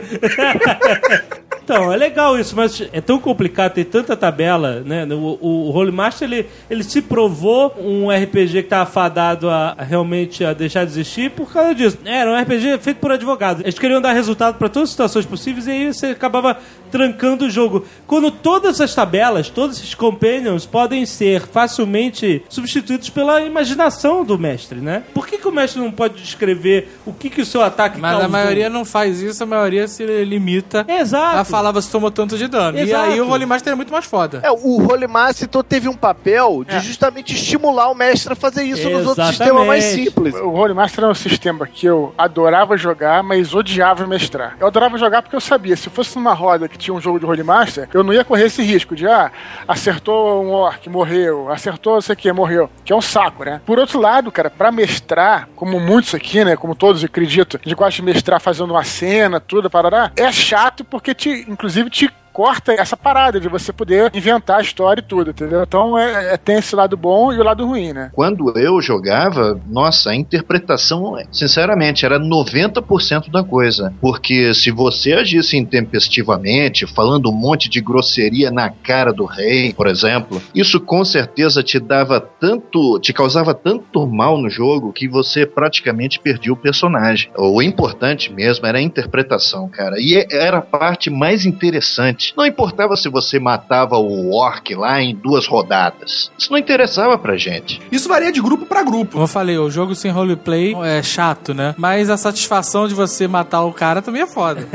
Então, é legal isso, mas é tão complicado, tem tanta tabela, né? O, o, o Holy Master, ele, ele se provou um R P G que estava fadado a, a realmente a deixar de existir por causa disso. Era um R P G feito por advogados. Eles queriam dar resultado para todas as situações possíveis e aí você acabava trancando o jogo. Quando todas as tabelas, todos esses companions podem ser facilmente substituídos pela imaginação do mestre, né? Por que, que o mestre não pode descrever o que, que o seu ataque Mas causou? a maioria não faz isso, a maioria se limita Exato. a falar você tomou tanto de dano. Exato. E aí o Holy Master é muito mais foda. É, o Holy Master então, teve um papel de É. justamente estimular o mestre a fazer isso nos outros Exatamente. sistemas mais simples. O Holy Master é um sistema que eu adorava jogar, mas odiava mestrar. Eu adorava jogar porque eu sabia, se fosse numa roda que tinha um jogo de Holy Master, eu não ia correr esse risco de, ah, acertou um orc, morreu, acertou não sei o que, morreu. Que é um saco, né? Por outro lado, cara, pra mestrar, como muitos aqui, né, como todos acreditam, a gente gosta de mestrar fazendo uma cena, tudo, parará, é chato porque, te, inclusive, te corta essa parada de você poder inventar a história e tudo, entendeu? Então é, é, tem esse lado bom e o lado ruim, né? Quando eu jogava, nossa, a interpretação, sinceramente, era noventa por cento da coisa. Porque se você agisse intempestivamente, falando um monte de grosseria na cara do rei, por exemplo, isso com certeza te dava tanto, te causava tanto mal no jogo que você praticamente perdia o personagem. O importante mesmo era a interpretação, cara. E era a parte mais interessante. Não importava se você matava o orc lá em duas rodadas. Isso não interessava pra gente. Isso varia de grupo pra grupo. Como eu falei, o jogo sem roleplay é chato, né? Mas a satisfação de você matar o cara também é foda.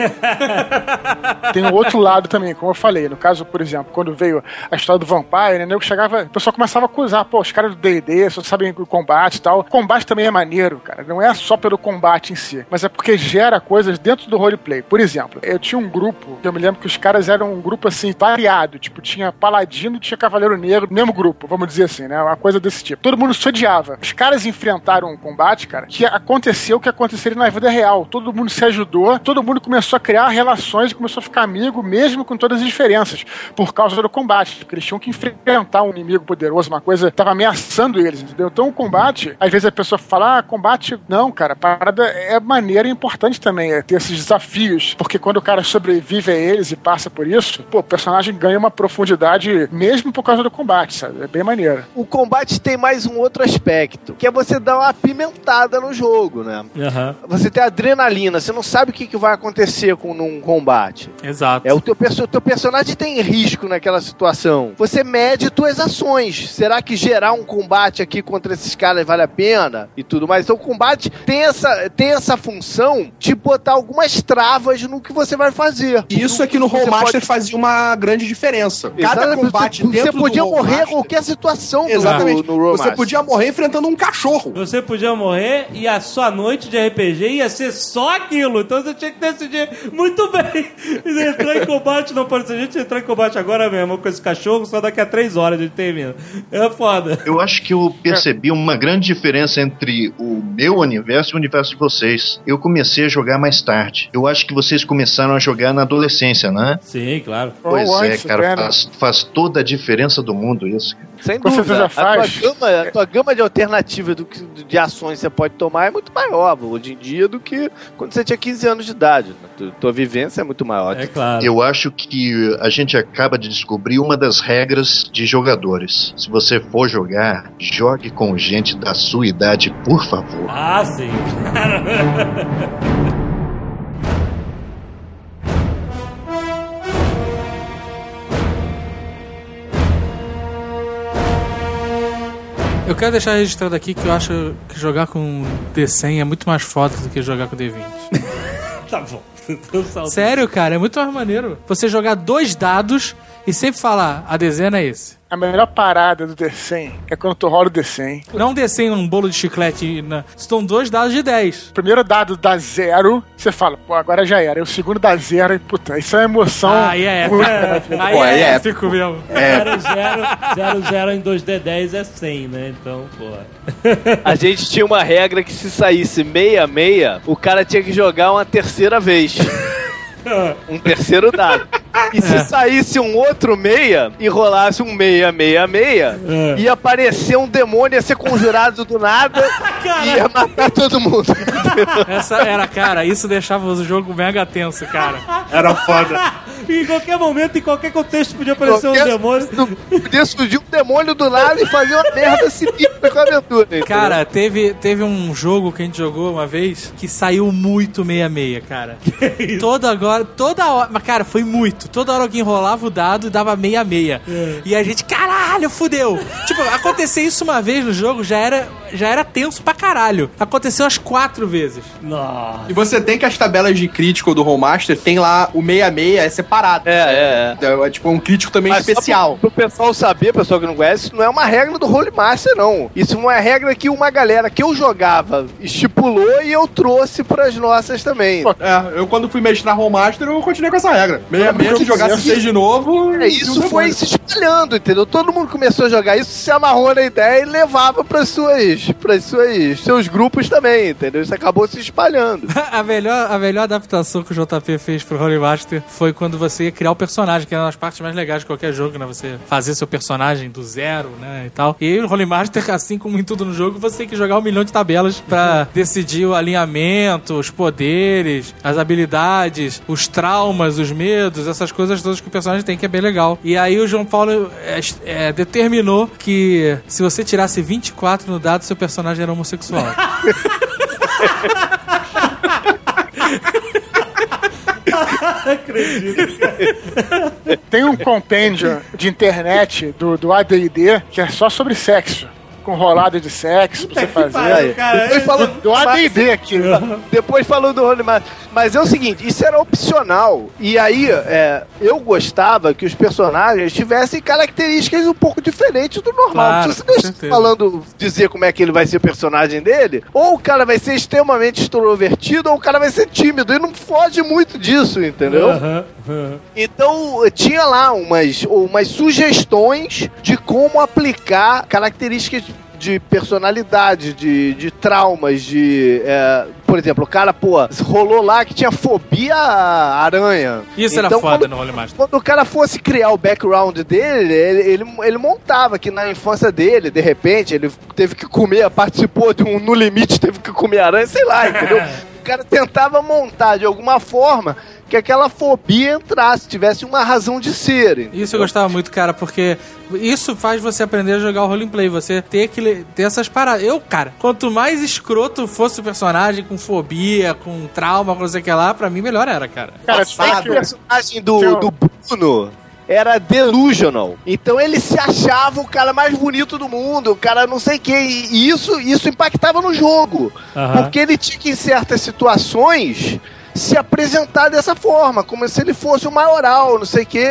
Tem um outro lado também, como eu falei. No caso, por exemplo, quando veio a história do Vampire, né? Eu chegava, o pessoal começava a acusar, pô, os caras do D e D só sabem o combate e tal. O combate também é maneiro, cara. Não é só pelo combate em si, mas é porque gera coisas dentro do roleplay. Por exemplo, eu tinha um grupo, que eu me lembro que os caras eram um grupo assim, variado, tipo, tinha paladino e tinha cavaleiro negro no mesmo grupo, vamos dizer assim, né, uma coisa desse tipo. Todo mundo se odiava. Os caras enfrentaram um combate, cara, que aconteceu o que aconteceria na vida real. Todo mundo se ajudou, todo mundo começou a criar relações e começou a ficar amigo, mesmo com todas as diferenças, por causa do combate, porque eles tinham que enfrentar um inimigo poderoso, uma coisa que tava ameaçando eles, entendeu? Então o combate, às vezes a pessoa fala, ah, combate, não, cara, a parada é maneira e importante também, é ter esses desafios, porque quando o cara sobrevive a eles e passa por isso, pô, o personagem ganha uma profundidade mesmo por causa do combate, sabe? É bem maneiro. O combate tem mais um outro aspecto, que é você dar uma apimentada no jogo, né? Uhum. Você tem adrenalina, você não sabe o que, que vai acontecer com num combate. Exato. É, o teu, perso- teu personagem tem risco naquela situação. Você mede tuas ações. Será que gerar um combate aqui contra esses caras vale a pena? E tudo mais. Então o combate tem essa, tem essa função de botar algumas travas no que você vai fazer. E isso aqui no Você Rollmaster pode- fazia uma grande diferença. Cada Exatamente, combate você, dentro você podia do morrer Rollmaster- em qualquer situação no- Exatamente. no, no Rollmaster. Você podia morrer enfrentando um cachorro. Você podia morrer e a sua noite de R P G ia ser só aquilo. Então você tinha que decidir muito bem. Entrar em combate não pode ser. A gente entrar em combate agora mesmo com esse cachorro, só daqui a três horas a gente termina. É foda. Eu acho que eu percebi uma grande diferença entre o meu universo e o universo de vocês. Eu comecei a jogar mais tarde. Eu acho que vocês começaram a jogar na adolescência, né? Sim. Sim, claro. Pois Ou é, antes, cara, até, né? faz, faz toda a diferença do mundo isso. Sem Com dúvida. certeza A tua, faz. gama, a tua gama de alternativas do que, de ações que você pode tomar é muito maior hoje em dia do que quando você tinha quinze anos de idade. Né? Tua, tua vivência é muito maior. É claro. Eu acho que a gente acaba de descobrir uma das regras de jogadores. Se você for jogar, jogue com gente da sua idade, por favor. Ah, sim. Eu quero deixar registrado aqui que eu acho que jogar com D cem é muito mais foda do que jogar com D vinte. Tá bom. Sério, cara, é muito mais maneiro. Você jogar dois dados e sempre falar, a dezena é esse. A melhor parada do D cem é quando tu rola o D cem. Não um D cem, um bolo de chiclete. Na... Estão dois dados de dez. O primeiro dado dá zero, você fala, pô, agora já era. E o segundo dá zero, e puta, isso é uma emoção. Ah, aí é épico. Aí Pô, é, aí é épico mesmo. zero zero zero zero em dois D dez é cem, né? Então, porra. A gente tinha uma regra que se saísse meia meia, o cara tinha que jogar uma terceira vez. Um terceiro dado. E se saísse um outro meia e rolasse um meia, meia, meia, É. ia aparecer um demônio, ia ser conjurado do nada e ia matar todo mundo. Essa era, cara, isso deixava o jogo mega tenso, cara. Era foda. Em qualquer momento, em qualquer contexto, podia aparecer um Qualquer- demônio. Podia surgir um demônio do nada e fazer uma merda sinistra com a aventura. entendeu? Cara, teve, teve um jogo que a gente jogou uma vez que saiu muito meia-meia, cara. Toda agora, toda hora. Mas, cara, foi muito. Toda hora alguém rolava o dado e dava meia-meia. E a gente, caralho, fudeu. Tipo, acontecer isso uma vez no jogo já era, já era tenso pra caralho. Aconteceu umas quatro vezes. Nossa. E você tem que as tabelas de crítico do Rollmaster tem lá o meia meia é separado. É, é, é. É, tipo um crítico também Mas só especial. Pro, pro pessoal saber, pessoal que não conhece, isso não é uma regra do Holy Master, não. Isso é uma regra que uma galera que eu jogava estipulou e eu trouxe pras nossas também. É, eu quando fui mestrar Rollmaster, eu continuei com essa regra. Meia meia, se eu jogasse fiz- seis de novo... É, isso foi se espalhando, entendeu? Todo mundo começou a jogar isso, se amarrou na ideia e levava para suas, para suas, seus grupos também, entendeu? Isso acabou se espalhando. A melhor, a melhor adaptação que o J P fez pro Holy Master foi quando você ia criar o personagem, que é uma das partes mais legais de qualquer jogo, né? Você fazer seu personagem do zero, né? E tal. E aí o Holy Master, assim como em tudo no jogo, você tem que jogar um milhão de tabelas pra decidir o alinhamento, os poderes, as habilidades, os traumas, os medos, essas coisas todas que o personagem tem, que é bem legal. E aí o João Paulo é, é, determinou que se você tirasse vinte e quatro no dado, seu personagem era homossexual. Acredito, cara. Tem um compêndio de internet do, do A D e D que é só sobre sexo. Com rolada de sexo pra você fazer. pariu, cara. Depois falou Do A D e D aqui. Depois falou do Holy Master. Mas é o seguinte, isso era opcional. E aí, é, eu gostava que os personagens tivessem características um pouco diferentes do normal. Claro, Se você com deixa certeza. falando, dizer como é que ele vai ser o personagem dele, ou o cara vai ser extremamente extrovertido, ou o cara vai ser tímido. E não foge muito disso, entendeu? Aham, aham. Então, tinha lá umas, umas sugestões de como aplicar características de personalidade, de, de traumas, de... É, por exemplo, o cara, pô, rolou lá que tinha fobia à aranha. Isso era Então, foda quando- no Holy Master. Quando o cara fosse criar o background dele, ele, ele, ele montava que na infância dele, de repente, ele teve que comer, participou de um No Limite, teve que comer aranha, sei lá, entendeu? O cara tentava montar de alguma forma que aquela fobia entrasse, tivesse uma razão de ser. entendeu? Isso eu gostava muito, cara, porque isso faz você aprender a jogar o roleplay, você ter que le- ter essas paradas. Eu, cara, quanto mais escroto fosse o personagem, com fobia, com trauma, com não sei o que lá, pra mim melhor era, cara. Cara, O tem que- personagem do, Tchau. do Bruno era delusional. Então ele se achava o cara mais bonito do mundo, o cara não sei o que. E isso, isso impactava no jogo. Aham. Porque ele tinha que, em certas situações, se apresentar dessa forma, como se ele fosse o maioral, não sei o que.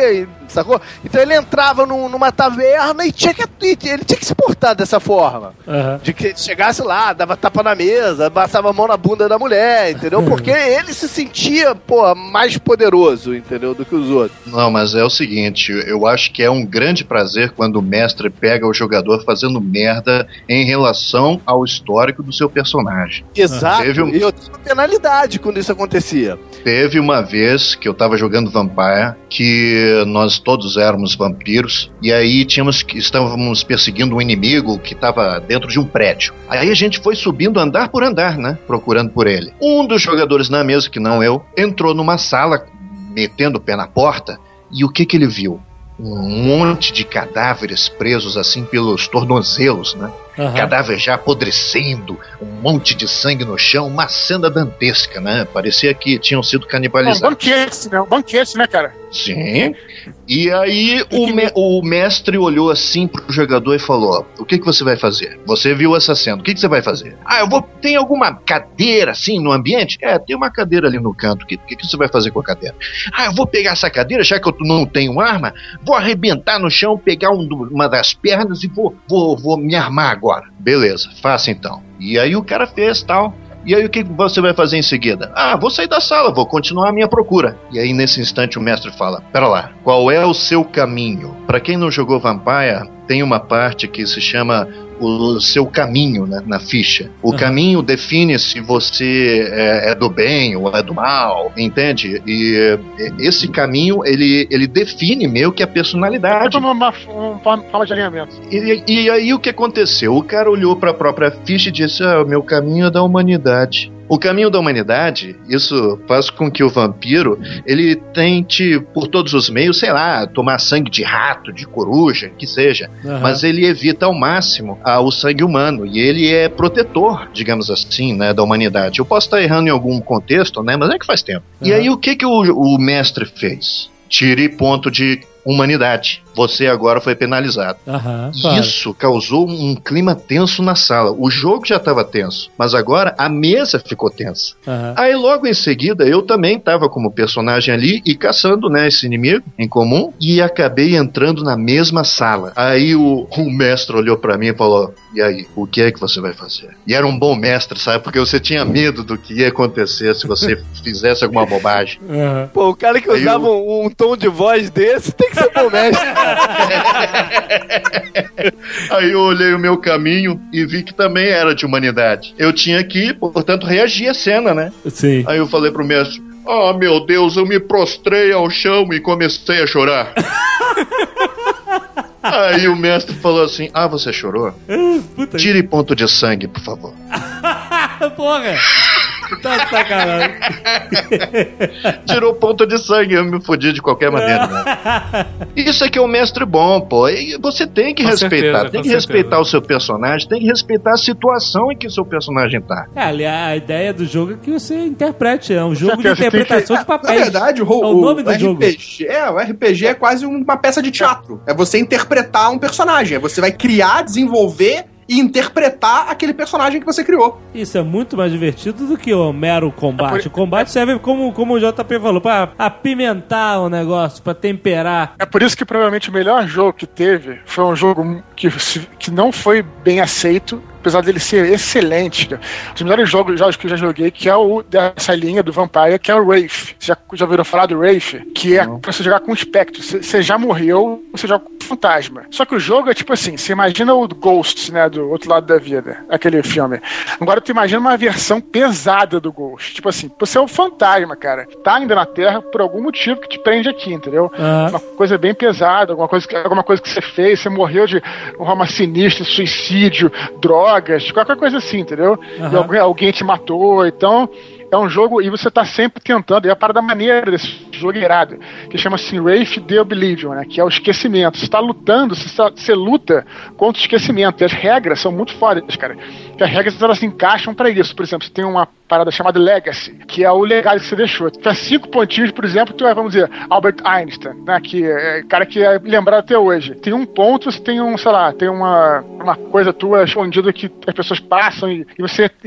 sacou? Então ele entrava num, numa taverna e tinha que, e ele tinha que se portar dessa forma. Uhum. De que chegasse lá, dava tapa na mesa, passava a mão na bunda da mulher, entendeu? Porque ele se sentia, pô, mais poderoso, entendeu? Do que os outros. Não, mas é o seguinte, eu acho que é um grande prazer quando o mestre pega o jogador fazendo merda em relação ao histórico do seu personagem. Exato. Teve um... E eu tinha uma penalidade quando isso acontecia. Teve uma vez que eu tava jogando Vampire, que nós todos éramos vampiros, e aí tínhamos, estávamos perseguindo um inimigo que estava dentro de um prédio. Aí a gente foi subindo andar por andar, né? Procurando por ele. Um dos jogadores na mesa, que não eu, entrou numa sala, metendo o pé na porta, e o que que ele viu? Um monte de cadáveres presos assim pelos tornozelos, né? Uhum. Cadáver já apodrecendo, um monte de sangue no chão, uma cena dantesca, né? Parecia que tinham sido canibalizados. Um banquete, né? Um banquete, né, cara? Sim. E aí o, me o mestre olhou assim pro jogador e falou: o que que você vai fazer? Você viu essa cena, o que que você vai fazer? Ah, eu vou... Tem alguma cadeira assim no ambiente? É, tem uma cadeira ali no canto. O que, que, que você vai fazer com a cadeira? Ah, eu vou pegar essa cadeira, já que eu não tenho arma, vou arrebentar no chão, pegar um, uma das pernas e vou, vou, vou me armar agora. Beleza, faça então. E aí o cara fez tal. E aí o que você vai fazer em seguida? Ah, vou sair da sala, vou continuar a minha procura. E aí nesse instante o mestre fala: pera lá, qual é o seu caminho? Pra quem não jogou Vampire, tem uma parte que se chama o seu caminho, né, na ficha. O uhum. caminho define se você é, é do bem ou é do mal, entende? E esse caminho, ele, ele define meio que a personalidade. É uma, uma, uma fala de alinhamento. E, e aí o que aconteceu? O cara olhou para a própria ficha e disse: ah, meu caminho é da humanidade. O caminho da humanidade, isso faz com que o vampiro, ele tente, por todos os meios, sei lá, tomar sangue de rato, de coruja, que seja. Uhum. Mas ele evita ao máximo ah, o sangue humano. E ele é protetor, digamos assim, né, da humanidade. Eu posso estar errando em algum contexto, né, mas é que faz tempo. Uhum. E aí o que, que o, o mestre fez? Tire ponto de humanidade. Você agora foi penalizado. Uhum, claro. Isso causou um clima tenso na sala. O jogo já estava tenso, mas agora a mesa ficou tensa. Uhum. Aí logo em seguida eu também estava como personagem ali e caçando, né, esse inimigo em comum, e acabei entrando na mesma sala. Aí o, o mestre olhou pra mim e falou: e aí, o que é que você vai fazer? E era um bom mestre, sabe? Porque você tinha medo do que ia acontecer se você fizesse alguma bobagem. Uhum. Pô, o cara que aí usava eu... um, um tom de voz desse tem que ser bom mestre. Aí eu olhei o meu caminho e vi que também era de humanidade. Eu tinha que, portanto, reagir à cena, né? Sim. Aí eu falei pro mestre: ah, meu Deus, eu me prostrei ao chão e comecei a chorar. Aí o mestre falou assim: ah, você chorou? Puta. Tire ponto de sangue, por favor. Porra! Tá de sacanagem. Tirou ponto de sangue, eu me fodi de qualquer maneira, né? Isso aqui é um mestre bom, pô. E você tem que com respeitar, certeza, tem que certeza. respeitar o seu personagem, tem que respeitar a situação em que o seu personagem tá. É, aliás, a ideia do jogo é que você interprete, é um jogo de interpretação que... de papéis. Na verdade, o, é o nome o do R P G, jogo. É, o R P G é quase uma peça de teatro. É você interpretar um personagem, você vai criar, desenvolver e interpretar aquele personagem que você criou. Isso é muito mais divertido do que o mero combate. É por... O combate serve, como, como o J P falou, pra apimentar o negócio, pra temperar. É por isso que provavelmente o melhor jogo que teve foi um jogo que, que não foi bem aceito, apesar dele ser excelente. Os melhores jogos, jogos que eu já joguei, que é o dessa linha do Vampire, que é o Wraith. Você já, já ouviram falar do Wraith? Que é pra você jogar com o espectro. Você já morreu, você joga com fantasma. Só que o jogo é tipo assim, você imagina o Ghost, né, do Outro Lado da Vida, aquele filme. Agora tu imagina uma versão pesada do Ghost. Tipo assim, você é um fantasma, cara. Tá ainda na Terra por algum motivo que te prende aqui, entendeu? Uhum. Uma coisa bem pesada, alguma coisa, alguma coisa que você fez, você morreu de uma sinistra, suicídio, droga, qualquer coisa assim, entendeu? Uhum. E alguém, alguém te matou, então é um jogo, e você tá sempre tentando, e a parada maneira desse jogo é irado, que chama-se Wraith the Oblivion, né, que é o esquecimento. Você tá lutando, você, tá, você luta contra o esquecimento, e as regras são muito fodas, cara, que as regras elas se encaixam pra isso. Por exemplo, você tem uma parada chamada Legacy, que é o legado que você deixou. Se tiver cinco pontinhos, por exemplo, tu é, vamos dizer, Albert Einstein, né, que é cara que é lembrado até hoje. Tem um ponto, você tem um, sei lá, tem uma, uma coisa tua escondida que as pessoas passam, e, e você, então,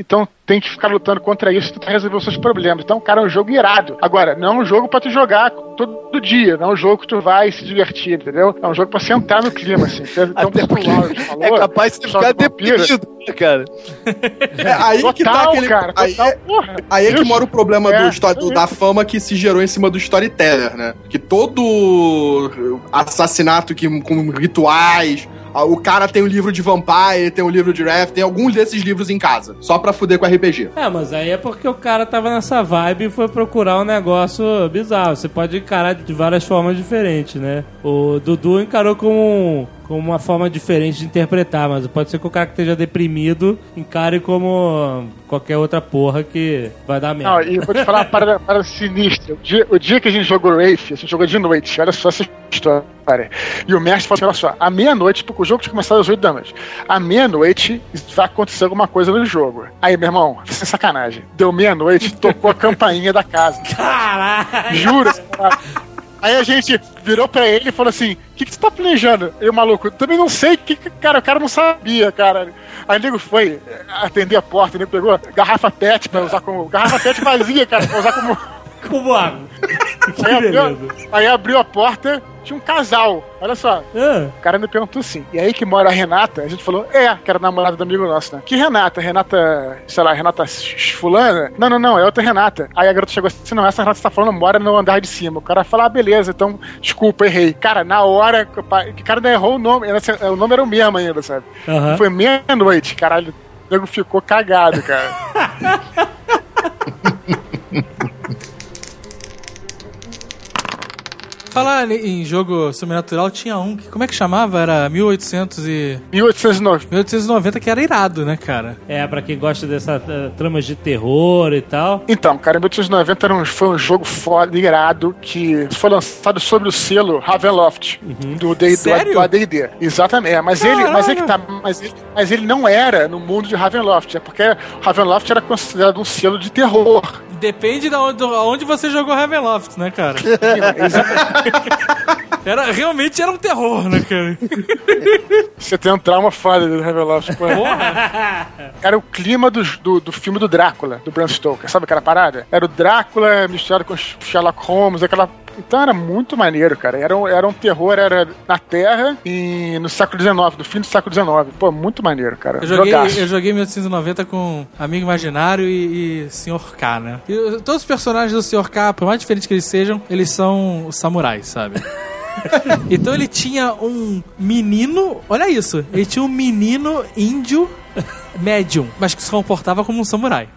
tem que ficar lutando contra isso e tentar resolver os seus problemas. Então, cara, é um jogo irado. Agora, não é um jogo pra tu jogar todo dia, não é um jogo que tu vai se divertir, entendeu? É um jogo pra você entrar no clima, assim. Então, Até porque falou, é capaz de você ficar deprimido, cara. É aí total, que tá aquele... cara, aí, total, é, porra. aí é que mora o problema É, do, sto- do- é. da fama que se gerou em cima do storyteller, né? Que todo assassinato que, com rituais... O cara tem um livro de Vampire, tem um livro de Wrath, tem alguns desses livros em casa, só pra fuder com R P G. É, mas aí é porque o cara tava nessa vibe e foi procurar um negócio bizarro. Você pode encarar de várias formas diferentes, né? O Dudu encarou como, como uma forma diferente de interpretar, mas pode ser que o cara que esteja deprimido encare como qualquer outra porra que vai dar merda. Não, e eu vou te falar uma parada, parada sinistra. O dia, o dia que a gente jogou Wraith, a gente jogou de noite, olha só essa história. E o mestre falou assim, olha só, à meia-noite, porque o jogo tinha começado às oito da noite, à meia-noite vai acontecer alguma coisa no jogo. Aí, meu irmão, sem sacanagem, deu meia-noite, tocou a campainha da casa. Caralho! Juro, cara. Aí a gente virou pra ele e falou assim, o que, que você tá planejando? E o maluco, também não sei, que, que cara, o cara não sabia, cara. Aí o nego foi atender a porta, ele pegou garrafa pet pra usar como... Garrafa pet vazia, cara, pra usar como... Como água. Aí abriu, aí abriu a porta, tinha um casal. Olha só. Ah. O cara me perguntou assim. E aí que mora a Renata? A gente falou, é, que era namorada do amigo nosso, né? Que Renata? Renata, sei lá, Renata fulana? Não, não, não, é outra Renata. Aí a garota chegou assim, não, essa Renata que você tá falando mora no andar de cima. O cara falou, ah, beleza, então, desculpa, errei. Cara, na hora, que o cara não errou o nome, o nome era o mesmo ainda, sabe? Uhum. Foi meia-noite, caralho. O nego ficou cagado, cara. Falar em jogo sobrenatural, tinha um que, como é que chamava? Era mil e oitocentos e... mil oitocentos e nove. mil oitocentos e noventa, que era irado, né, cara? É, pra quem gosta dessa uh, tramas de terror e tal. Então, cara, mil oitocentos e noventa era um, foi um jogo foda, irado, que foi lançado sobre o selo Ravenloft, uhum. do, D, do, do A D e D. Exatamente, é, mas ele, mas ele, tá, mas, ele, mas ele não era no mundo de Ravenloft, é porque Ravenloft era considerado um selo de terror. Depende de onde, onde você jogou Ravenloft, né, cara? Era, realmente era um terror, né, cara? Você tem um trauma foda do Ravenloft. Porra. Era o clima do, do, do filme do Drácula, do Bram Stoker. Sabe aquela parada? Era o Drácula misturado com Sherlock Holmes, aquela... Então era muito maneiro, cara. Era um, era um terror, era na Terra e no século dezenove, do fim do século dezenove. Pô, muito maneiro, cara. Eu joguei, eu joguei mil oitocentos e noventa com Amigo Imaginário e, e senhor K, né? E todos os personagens do senhor K, por mais diferentes que eles sejam, eles são samurais, sabe? Então ele tinha um menino, olha isso, ele tinha um menino índio médium, mas que se comportava como um samurai.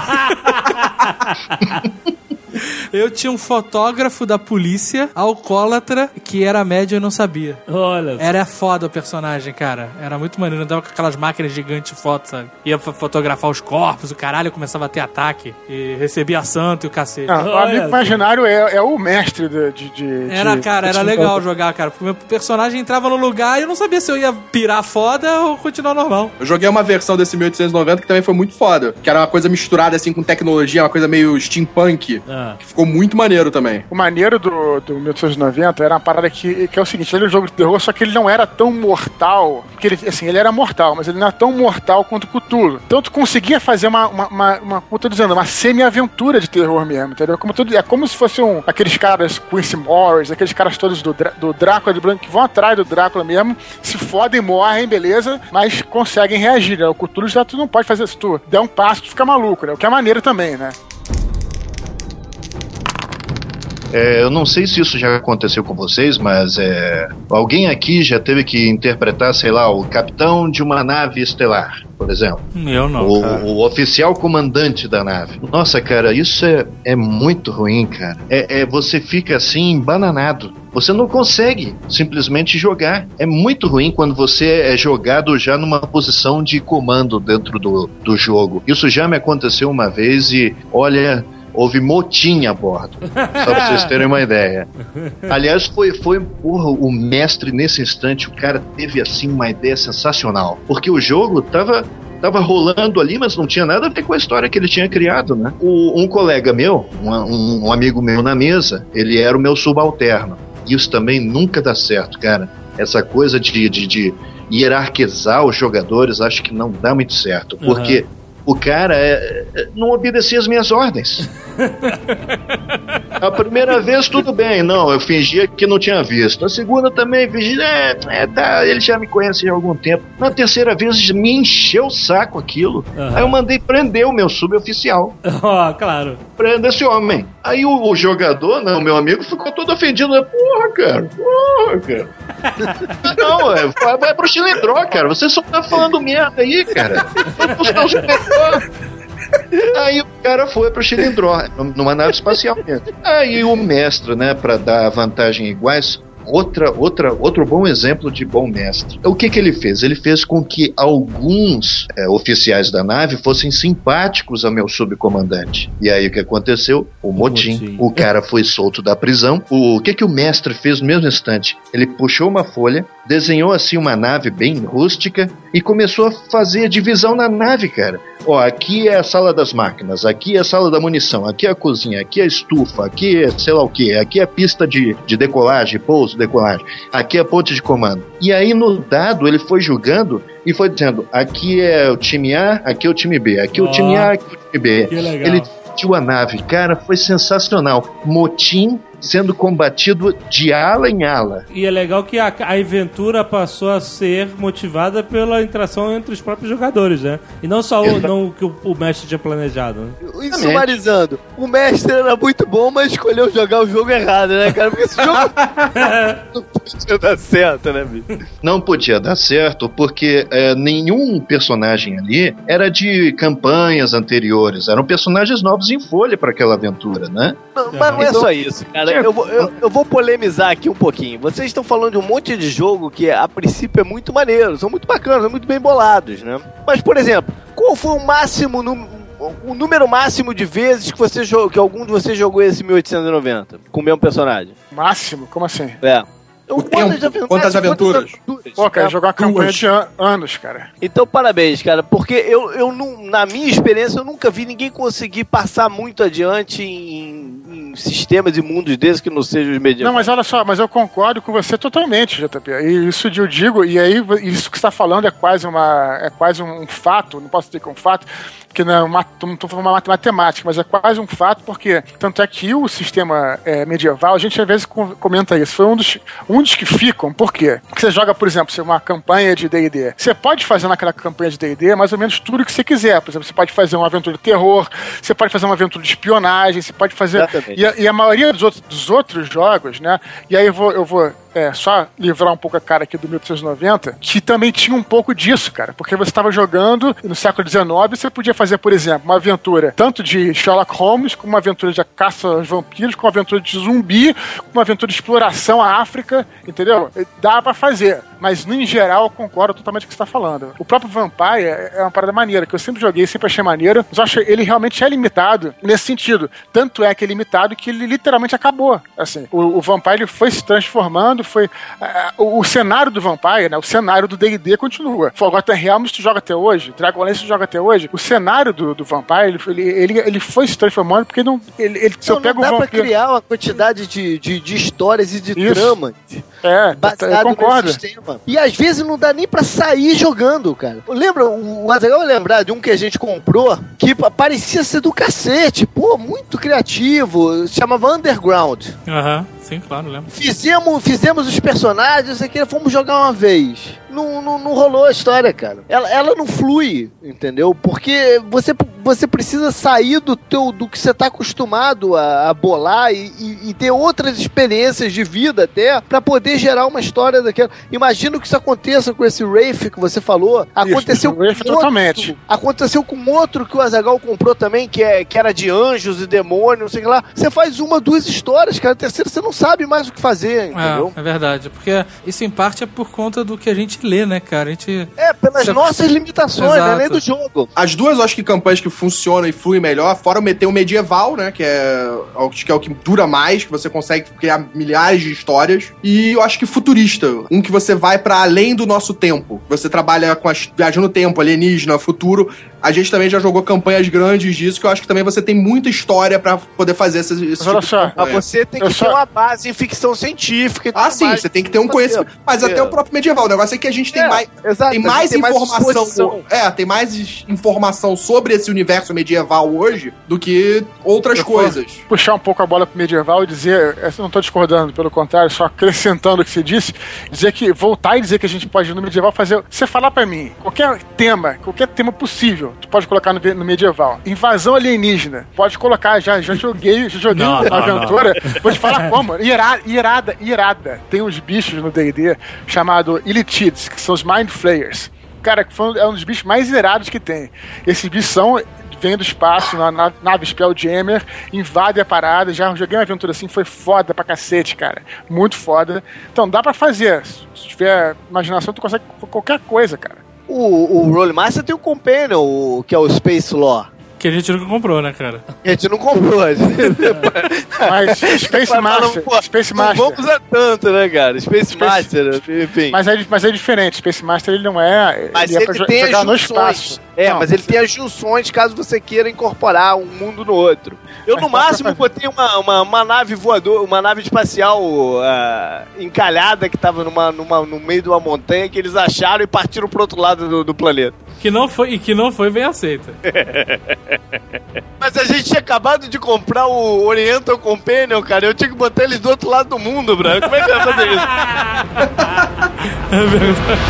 Eu tinha um fotógrafo da polícia, alcoólatra, que era médium e não sabia. Olha. Era foda o personagem, cara. Era muito maneiro. Andava com aquelas máquinas gigantes de foto, sabe? Ia fotografar os corpos, o caralho começava a ter ataque. E recebia santo e o cacete. Ah, o amigo imaginário é, é o mestre de, de, de Era, de, cara, de era legal ponto. jogar, cara. Porque o meu personagem entrava no lugar e eu não sabia se eu ia pirar foda ou continuar normal. Eu joguei uma versão desse mil oitocentos e noventa que também foi muito foda. Que era uma coisa misturada, assim, com tecnologia, uma coisa meio steampunk. Ah. Que ficou muito maneiro também. O maneiro do, do mil oitocentos e noventa era uma parada que, que é o seguinte, ele era um jogo de terror, só que ele não era tão mortal, porque ele, assim, ele era mortal, mas ele não era tão mortal quanto o Cthulhu. Então tu conseguia fazer uma, uma, uma, uma como eu tô dizendo, uma semi-aventura de terror mesmo, entendeu? Como tudo, é como se fosse um, aqueles caras, Quincy Morris, aqueles caras todos do, do Drácula de Branco, que vão atrás do Drácula mesmo, se fodem, morrem, beleza, mas conseguem reagir, né? O Cthulhu já tu não pode fazer isso, tu der um passo, tu fica maluco, né? O que é maneiro também, né? É, eu não sei se isso já aconteceu com vocês, mas é, alguém aqui já teve que interpretar, sei lá, o capitão de uma nave estelar, por exemplo. Eu não, o, cara. o oficial comandante da nave. Nossa, cara, isso é, é muito ruim, cara. É, é, você fica assim, embananado. Você não consegue simplesmente jogar. É muito ruim quando você é jogado já numa posição de comando dentro do, do jogo. Isso já me aconteceu uma vez e, olha... Houve motim a bordo, só pra vocês terem uma ideia. Aliás, foi, foi porra, o mestre nesse instante, o cara teve assim uma ideia sensacional, porque o jogo tava, tava rolando ali, mas não tinha nada a ver com a história que ele tinha criado, né? O, um colega meu, um, um, um amigo meu na mesa, ele era o meu subalterno. Isso também nunca dá certo, cara. Essa coisa de, de, de hierarquizar os jogadores, acho que não dá muito certo, porque... Uhum. O cara é, é, não obedecia as minhas ordens. A primeira vez, tudo bem, não, eu fingia que não tinha visto. A segunda também, fingi, é, é, tá, ele já me conhece há algum tempo. Na terceira vez, me encheu o saco aquilo. Uhum. Aí eu mandei prender o meu suboficial. Ó, oh, claro. Prenda esse homem. Aí o, o jogador, não, meu amigo, ficou todo ofendido. Porra, cara, porra, cara. Não, é, vai, vai pro Chilindró, cara. Você só tá falando merda aí, cara. Aí o cara foi pro Chilindró, numa nave espacial mesmo. Aí o mestre, né, pra dar vantagem iguais, outra, outra, outro bom exemplo de bom mestre. O que que ele fez? Ele fez com que alguns é, oficiais da nave fossem simpáticos ao meu subcomandante. E aí o que aconteceu? O motim. motim. O cara foi solto da prisão. O, o que que o mestre fez no mesmo instante? Ele puxou uma folha, desenhou assim uma nave bem rústica e começou a fazer divisão na nave, cara. Ó, aqui é a sala das máquinas, aqui é a sala da munição, aqui é a cozinha, aqui é a estufa, aqui é sei lá o que, aqui é a pista de, de decolagem, pouso, decolagem, aqui é a ponte de comando. E aí no dado ele foi julgando e foi dizendo, aqui é o time A, aqui é o time B, aqui é o time A, aqui é o time B. Que legal. Ele dividiu a nave, cara, foi sensacional. Motim sendo combatido de ala em ala. E é legal que a, a aventura passou a ser motivada pela interação entre os próprios jogadores, né? E não só o, não, o que o, o mestre tinha planejado, né? E sumarizando, o mestre era muito bom, mas escolheu jogar o jogo errado, né, cara? Porque esse jogo não podia dar certo, né, bicho? Não podia dar certo porque é, nenhum personagem ali era de campanhas anteriores. Eram personagens novos em folha para aquela aventura, né? Não, mas não é só isso, cara. Eu vou, eu, eu vou polemizar aqui um pouquinho. Vocês estão falando de um monte de jogo que a princípio é muito maneiro, são muito bacanas, são muito bem bolados, né? Mas, por exemplo, qual foi o máximo, o número máximo de vezes que, você jogou, que algum de vocês jogou esse mil oitocentos e noventa com o mesmo personagem? Máximo? Como assim? É. O quantas, tempo, aventuras, quantas aventuras? Quantas aventuras? Pô, cara, jogar uma campanha de an anos, cara. Então, parabéns, cara, porque eu, eu não, na minha experiência, eu nunca vi ninguém conseguir passar muito adiante em, em sistemas e mundos desses que não sejam os medievais. Não, mas olha só, mas eu concordo com você totalmente, J P. E isso eu digo, e aí isso que você está falando é quase, uma, é quase um fato, não posso dizer que é um fato, que não, é uma, não estou falando uma matemática, mas é quase um fato, porque tanto é que o sistema é, medieval, a gente às vezes comenta isso, foi um dos, um dos que ficam, por quê? Porque você joga, por exemplo, uma campanha de D e D, você pode fazer naquela campanha de D e D mais ou menos tudo que você quiser, por exemplo, você pode fazer uma aventura de terror, você pode fazer uma aventura de espionagem, você pode fazer... E a, e a maioria dos outros, dos outros jogos, né, e aí eu vou... Eu vou É, só livrar um pouco a cara aqui do mil oitocentos e noventa, que também tinha um pouco disso, cara, porque você estava jogando no século dezenove, você podia fazer, por exemplo, uma aventura tanto de Sherlock Holmes, como uma aventura de caça aos vampiros, como uma aventura de zumbi, como uma aventura de exploração à África, entendeu? Dá pra fazer, mas em geral eu concordo totalmente com o que você tá falando. O próprio Vampire é uma parada maneira, que eu sempre joguei, sempre achei maneiro, mas eu acho que ele realmente é limitado nesse sentido. Tanto é que é limitado que ele literalmente acabou. Assim, o, o Vampire ele foi se transformando, foi... Uh, o, o cenário do Vampire, né? O cenário do D e D continua. Forgotten Realms tu joga até hoje, Dragonlance tu joga até hoje. O cenário do, do Vampire, ele, ele, ele foi se transformando porque não... Ele, ele, se não, eu pego não dá o vampiro... pra criar uma quantidade de, de, de histórias e de Isso. tramas é, baseado eu concordo. nesse sistema. E às vezes não dá nem pra sair jogando, cara. Lembra, o Azaghal vai lembrar de um que a gente comprou que parecia ser do cacete, pô, muito criativo, se chamava Underground. Aham. Uhum. Sim, claro, lembro. Fizemos, fizemos os personagens aqui, fomos jogar uma vez. Não, não, não rolou a história, cara. Ela, ela não flui, entendeu? Porque você, você precisa sair do, teu, do que você tá acostumado a, a bolar e, e, e ter outras experiências de vida até pra poder gerar uma história daquela. Imagino que isso aconteça com esse Wraith que você falou. Aconteceu isso, com outro, totalmente. Aconteceu com outro que o Azaghal comprou também, que, é, que era de anjos e demônios, não sei o que lá. Você faz uma, duas histórias, cara. A terceira você não sabe mais o que fazer, entendeu? É, é verdade, porque isso em parte é por conta do que a gente lê, né, cara? A gente... É, pelas você... nossas limitações, não é nem do jogo. As duas, eu acho que campanhas que funciona e flui melhor, fora o meter o medieval, né, que é, acho que é o que dura mais, que você consegue criar milhares de histórias, e eu acho que futurista, um que você vai pra além do nosso tempo, você trabalha com as viagem no tempo, alienígena, futuro. A gente também já jogou campanhas grandes disso, que eu acho que também você tem muita história pra poder fazer esse, esse Olha tipo só, de campanha. Mas você tem que Eu ter só- uma base em ficção científica e Ah, tudo sim, mais. você tem que ter um conhecimento. Mas até o próprio medieval. O negócio é que a gente tem É, mais, exato, tem a gente mais tem mais informação. exposição. é, tem mais informação sobre esse universo medieval hoje do que outras Eu coisas. vou puxar um pouco a bola pro medieval e dizer, eu não estou discordando, pelo contrário, só acrescentando o que você disse, dizer que, voltar e dizer que a gente pode no medieval fazer, você falar pra mim, qualquer tema, qualquer tema possível, tu pode colocar no, no medieval. Invasão alienígena, pode colocar, já, já joguei, já joguei Não, uma não, aventura, vou te falar como, irada, irada, irada. Tem uns bichos no D e D chamado Illitids, que são os Mind Flayers. Cara, que foi- é um dos bichos mais irados que tem. Esses bichos são vem do espaço, na nave, nave Spelljammer, invade a parada. Já joguei uma aventura assim, foi foda pra cacete, cara. Muito foda. Então dá pra fazer. Se tiver imaginação, tu consegue qualquer coisa, cara. O, o Rolemaster tem o Companion, o- que é o Space Law. Que a gente nunca comprou, né, cara? A gente não comprou. A gente... Mas Space Mas, Master, pô, Space não Master. vamos usar tanto, né, cara? Space, Master, enfim. Mas é, mas é diferente. Space Master ele não é. Mas ele, ele, é pra jo- tem jogar as no junções. espaço. É, Não, mas ele tem as junções caso você queira incorporar um mundo no outro. Eu, Mas no dá pra máximo, fazer. botei uma, uma, uma nave voadora, uma nave espacial ah, encalhada que tava numa, numa, no meio de uma montanha que eles acharam e partiram pro outro lado do, do planeta. Que não foi, e que não foi bem aceita. Mas a gente tinha acabado de comprar o Oriental Companion, cara. Eu tinha que botar eles do outro lado do mundo, Branco. Como é que eu ia fazer isso? É verdade.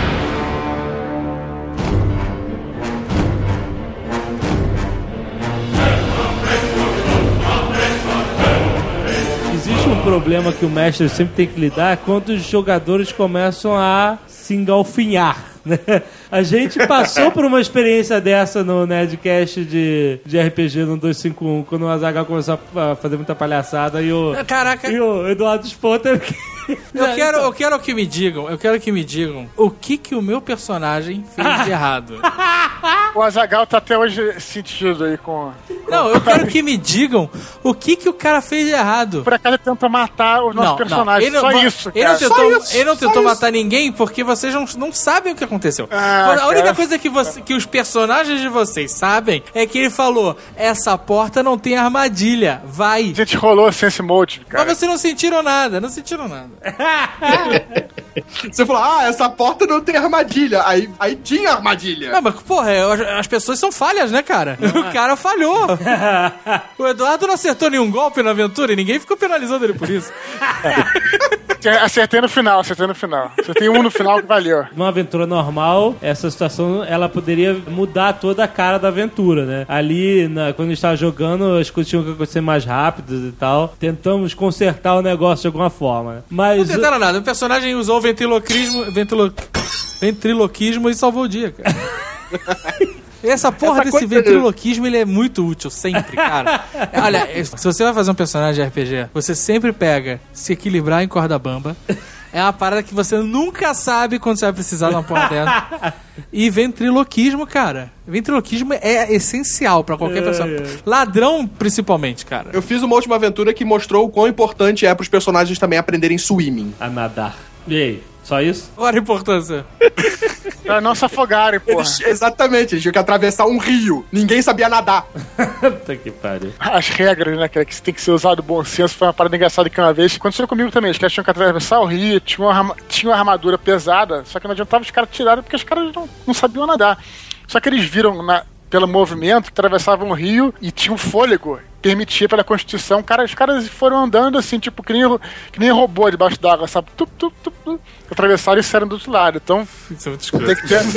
Existe um problema que o mestre sempre tem que lidar quando os jogadores começam a se engalfinhar. Né? A gente passou por uma experiência dessa no Nerdcast de, de R P G no duzentos e cinquenta e um, quando o Azaghal começou a fazer muita palhaçada e o, Caraca, e o Eduardo Spohr teve que... eu quero, eu quero que me digam, eu quero que me digam o que que o meu personagem fez de errado. O Azaghal tá até hoje sentido aí com. Não, eu quero que me digam o que que o cara fez de errado. Por acaso ele tenta matar os nossos personagens. Ele não, Só va- isso, ele cara. não tentou, Só isso, ele não só tentou isso. matar ninguém porque vocês não, não sabem o que aconteceu. Ah, a única cara. coisa que, você, que os personagens de vocês sabem é que ele falou: essa porta não tem armadilha, vai. A gente rolou Sense Mode, cara. Mas vocês não sentiram nada, não sentiram nada. Você falou, ah, essa porta não tem armadilha. Aí, aí tinha armadilha. Não, mas, porra, é, as, as pessoas são falhas, né, cara? O cara falhou. O Eduardo não acertou nenhum golpe na aventura e ninguém ficou penalizando ele por isso. Acertei no final, acertei no final. Acertei um no final que valeu. Numa aventura normal, essa situação ela poderia mudar toda a cara da aventura, né? Ali, na- quando a gente tava jogando, as coisas tinham que acontecer mais rápidas e tal. Tentamos consertar o negócio de alguma forma. Né? Não Mas tentaram nada. O personagem usou o ventriloquismo, ventrilo, ventriloquismo e salvou o dia, cara. Essa porra Essa desse coisa- ventriloquismo, ele é muito útil, sempre, cara. Olha, se você vai fazer um personagem de R P G, você sempre pega se equilibrar em corda bamba. É uma parada que você nunca sabe quando você vai precisar de uma porra dessa. E ventriloquismo, cara. Ventriloquismo é essencial pra qualquer personagem. Ladrão, principalmente, cara. Eu fiz uma última aventura que mostrou o quão importante é pros personagens também aprenderem swimming. a nadar. E aí? Só isso? Olha a importância. Pra não se afogarem, porra. Eles, exatamente, eles tinham que atravessar um rio. Ninguém sabia nadar. Puta que pariu. As regras, né, cara, que tem que ser usado bom senso. Foi uma parada engraçada que uma vez aconteceu comigo também. Os caras tinham que atravessar o rio, tinha uma, arma- tinha uma armadura pesada, só que não adiantava os caras tirarem porque os caras não, não sabiam nadar. Só que eles viram na- pelo movimento que atravessavam o rio e tinha um fôlego. Permitia pela Constituição, cara, os caras foram andando assim, tipo, que nem, que nem robô debaixo d'água, sabe? Tup, tup, tup, tup. Atravessaram e saíram do outro lado. Então, Isso é muito escroto. tem que ter.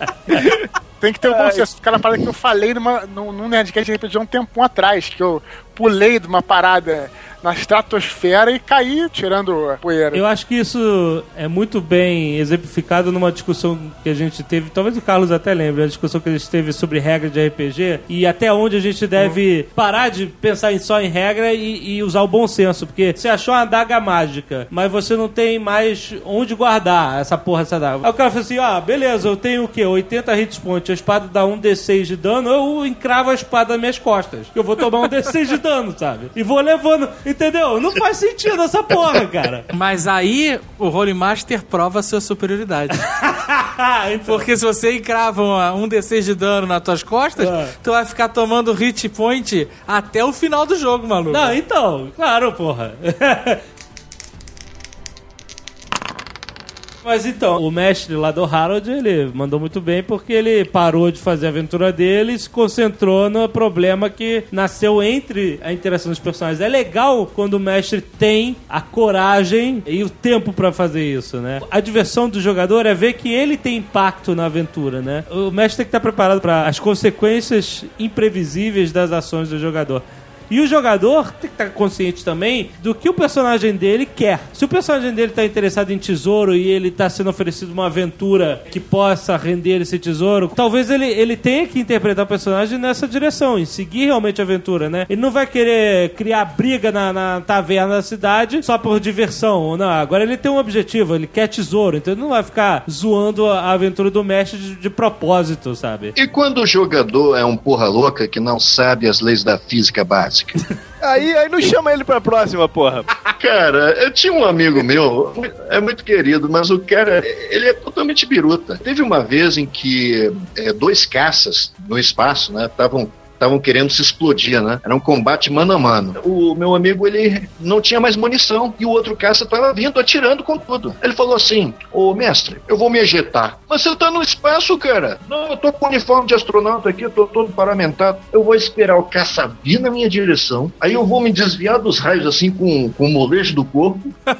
Tem que ter um bom senso. Aquela parada que eu falei numa, num, num Nerdcast de R P G há um tempão atrás, que eu pulei de uma parada na estratosfera e caí tirando poeira. Eu acho que isso é muito bem exemplificado numa discussão que a gente teve, talvez o Carlos até lembre, a discussão que a gente teve sobre regra de R P G e até onde a gente deve uhum. parar de pensar em só em regra e, e usar o bom senso, porque você achou uma adaga mágica, mas você não tem mais onde guardar essa porra dessa adaga. Aí o cara fala assim, ah, beleza, eu tenho o quê? oitenta hit points, a espada dá um D seis de dano, eu encravo a espada nas minhas costas, eu vou tomar um D seis de dano, sabe? E vou levando... Entendeu? Não faz sentido essa porra, cara. Mas aí o Holy Master prova a sua superioridade. Então... Porque se você encrava um, um D seis de dano nas tuas costas, é. tu vai ficar tomando hit point até o final do jogo, maluco. Não, então, claro, porra. Mas então, o mestre lá do Harold, ele mandou muito bem porque ele parou de fazer a aventura dele e se concentrou no problema que nasceu entre a interação dos personagens. É legal quando o mestre tem a coragem e o tempo pra fazer isso, né? A diversão do jogador é ver que ele tem impacto na aventura, né? O mestre tem que estar preparado para as consequências imprevisíveis das ações do jogador. E o jogador tem que estar consciente também do que o personagem dele quer. Se o personagem dele está interessado em tesouro e ele está sendo oferecido uma aventura que possa render esse tesouro, talvez ele, ele tenha que interpretar o personagem nessa direção, em seguir realmente a aventura, né? Ele não vai querer criar briga na, na taverna da cidade só por diversão. Não, agora ele tem um objetivo, ele quer tesouro, então ele não vai ficar zoando a aventura do mestre de, de propósito, sabe? E quando o jogador é um porra louca que não sabe as leis da física básica? Aí, aí não chama ele pra próxima, porra. Cara, eu tinha um amigo meu, é muito querido, mas o cara, ele é totalmente biruta. Teve uma vez em que é, dois caças no espaço, né, estavam estavam querendo se explodir, né? Era um combate mano a mano. O meu amigo, ele não tinha mais munição e o outro caça estava vindo, atirando com tudo. Ele falou assim, ô mestre, eu vou me ejetar. Mas você tá no espaço, cara. Não, eu tô com o uniforme de astronauta aqui, eu tô todo paramentado. Eu vou esperar o caça vir na minha direção, aí eu vou me desviar dos raios assim com, com o molejo do corpo.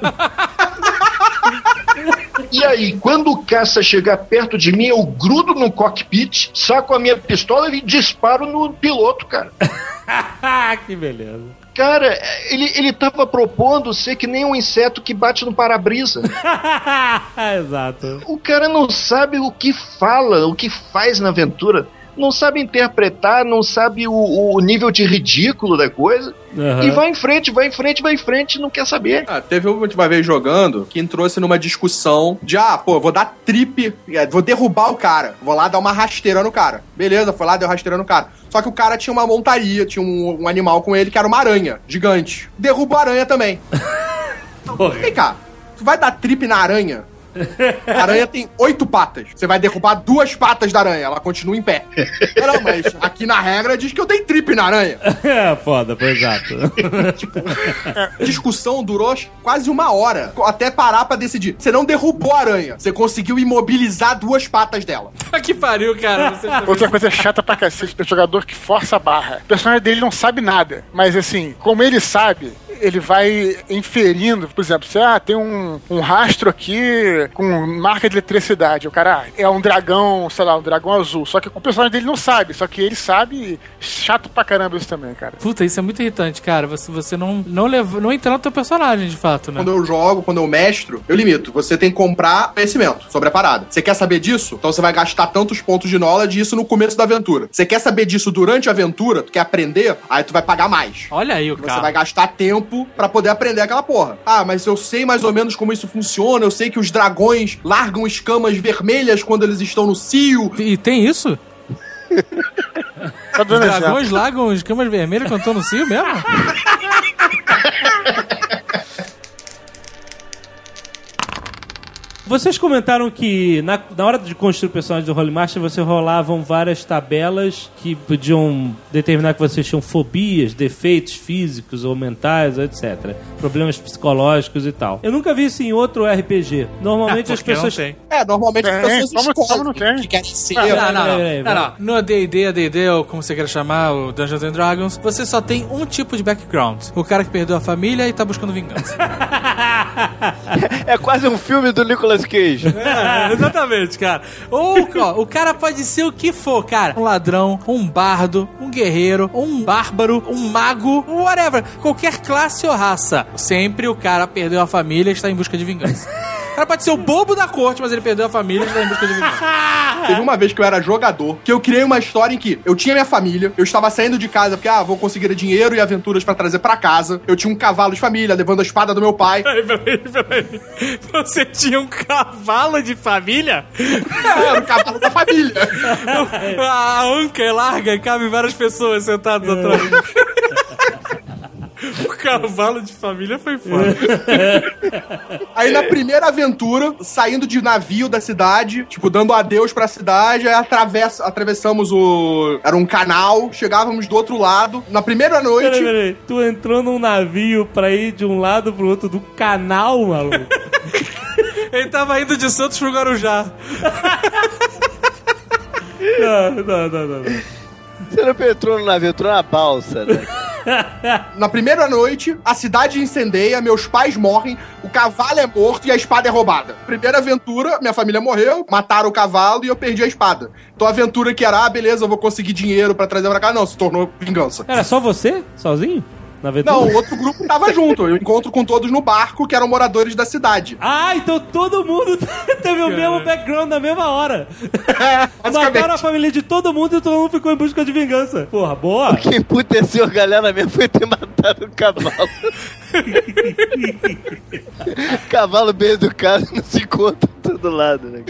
E aí, quando o caça chegar perto de mim, eu grudo no cockpit, saco a minha pistola e disparo no piloto, cara. Que beleza. Cara, ele, ele tava propondo ser que nem um inseto que bate no para-brisa. Exato. O cara não sabe o que fala, o que faz na aventura. Não sabe interpretar, não sabe o, o nível de ridículo da coisa. Uhum. E vai em frente, vai em frente, vai em frente, não quer saber. Ah, teve uma última vez jogando que trouxe numa discussão de, ah, pô, vou dar trip, vou derrubar o cara. Vou lá dar uma rasteira no cara. Beleza, foi lá, deu rasteira no cara. Só que o cara tinha uma montaria, tinha um, um animal com ele que era uma aranha gigante. Derruba a aranha também. Vem cá, tu vai dar trip na aranha? A aranha tem oito patas. Você vai derrubar duas patas da aranha, ela continua em pé. Não, mas aqui na regra diz que eu dei trip na aranha. É, foda, foi exato. Tipo, a discussão durou quase uma hora, até parar pra decidir. Você não derrubou a aranha, você conseguiu imobilizar duas patas dela. Que pariu, cara. Você... Outra coisa chata pra cacete do jogador que força a barra. O personagem dele não sabe nada, mas assim, como ele sabe, ele vai inferindo, por exemplo, se ah, tem um, um rastro aqui com marca de eletricidade, o cara ah, é um dragão, sei lá, um dragão azul, só que o personagem dele não sabe, só que ele sabe, chato pra caramba isso também, cara. Puta, isso é muito irritante, cara, você, você não, não, leva, não entra no teu personagem, de fato, né? Quando eu jogo, quando eu mestro, eu limito, você tem que comprar conhecimento sobre a parada. Você quer saber disso? Então você vai gastar tantos pontos de knowledge isso no começo da aventura. Você quer saber disso durante a aventura, tu quer aprender, aí tu vai pagar mais. Olha aí o cara. Você vai gastar tempo pra poder aprender aquela porra. Ah, mas eu sei mais ou menos como isso funciona, eu sei que os dragões largam escamas vermelhas quando eles estão no cio. E tem isso? Os dragões largam escamas vermelhas quando estão no cio mesmo? Vocês comentaram que na, na hora de construir o personagem do Holy Master, você rolavam várias tabelas que podiam determinar que vocês tinham fobias, defeitos físicos ou mentais, etcétera. Problemas psicológicos e tal. Eu nunca vi isso em outro R P G. Normalmente ah, as pessoas... Não tem. É, normalmente as pessoas como, escolhem como não tem? que querem ser. Não, não, não. não, não, não. No D e D, A D e D, ou como você quer chamar, o Dungeons and Dragons, você só tem um tipo de background. O cara que perdeu a família e tá buscando vingança. É quase um filme do Nicolas Cage. É, exatamente, cara. Ou, ó, o cara pode ser o que for, cara. Um ladrão, um bardo, um guerreiro, um bárbaro, um mago, whatever. Qualquer classe ou raça. Sempre o cara perdeu a família e está em busca de vingança. O cara pode ser o bobo da corte, mas ele perdeu a família e está em busca de vingança. Teve uma vez que eu era jogador, que eu criei uma história em que eu tinha minha família, eu estava saindo de casa porque, ah, vou conseguir dinheiro e aventuras pra trazer pra casa. Eu tinha um cavalo de família, levando a espada do meu pai. Peraí, peraí, peraí. Você tinha um cavalo de família? É, era o cavalo da família. A anca é larga e cabe várias pessoas sentadas atrás. O cavalo de família foi foda. Aí na primeira aventura, saindo de navio da cidade, tipo, dando adeus pra cidade, aí atravessa, atravessamos o... Era um canal, chegávamos do outro lado. Na primeira noite... Peraí, peraí. Tu entrou num navio pra ir de um lado pro outro do canal, maluco? Ele tava indo de Santos pro Guarujá. Não, não, não, não. Você não entrou no navio, entrou na balsa, né? Na primeira noite, a cidade incendeia, meus pais morrem, o cavalo é morto e a espada é roubada. Primeira aventura, minha família morreu, mataram o cavalo e eu perdi a espada. Então a aventura que era, ah, beleza, eu vou conseguir dinheiro pra trazer pra cá, não, se tornou vingança. Era só você? Sozinho? Na aventura? Não, o outro grupo tava junto. Eu encontro com todos no barco, que eram moradores da cidade. Ah, então todo mundo teve o mesmo background na mesma hora. É, mataram a família de todo mundo e todo mundo ficou em busca de vingança. Porra, boa. O que emputeceu a galera mesmo foi ter matado o cavalo. Cavalo bem educado não se encontra em todo lado, né?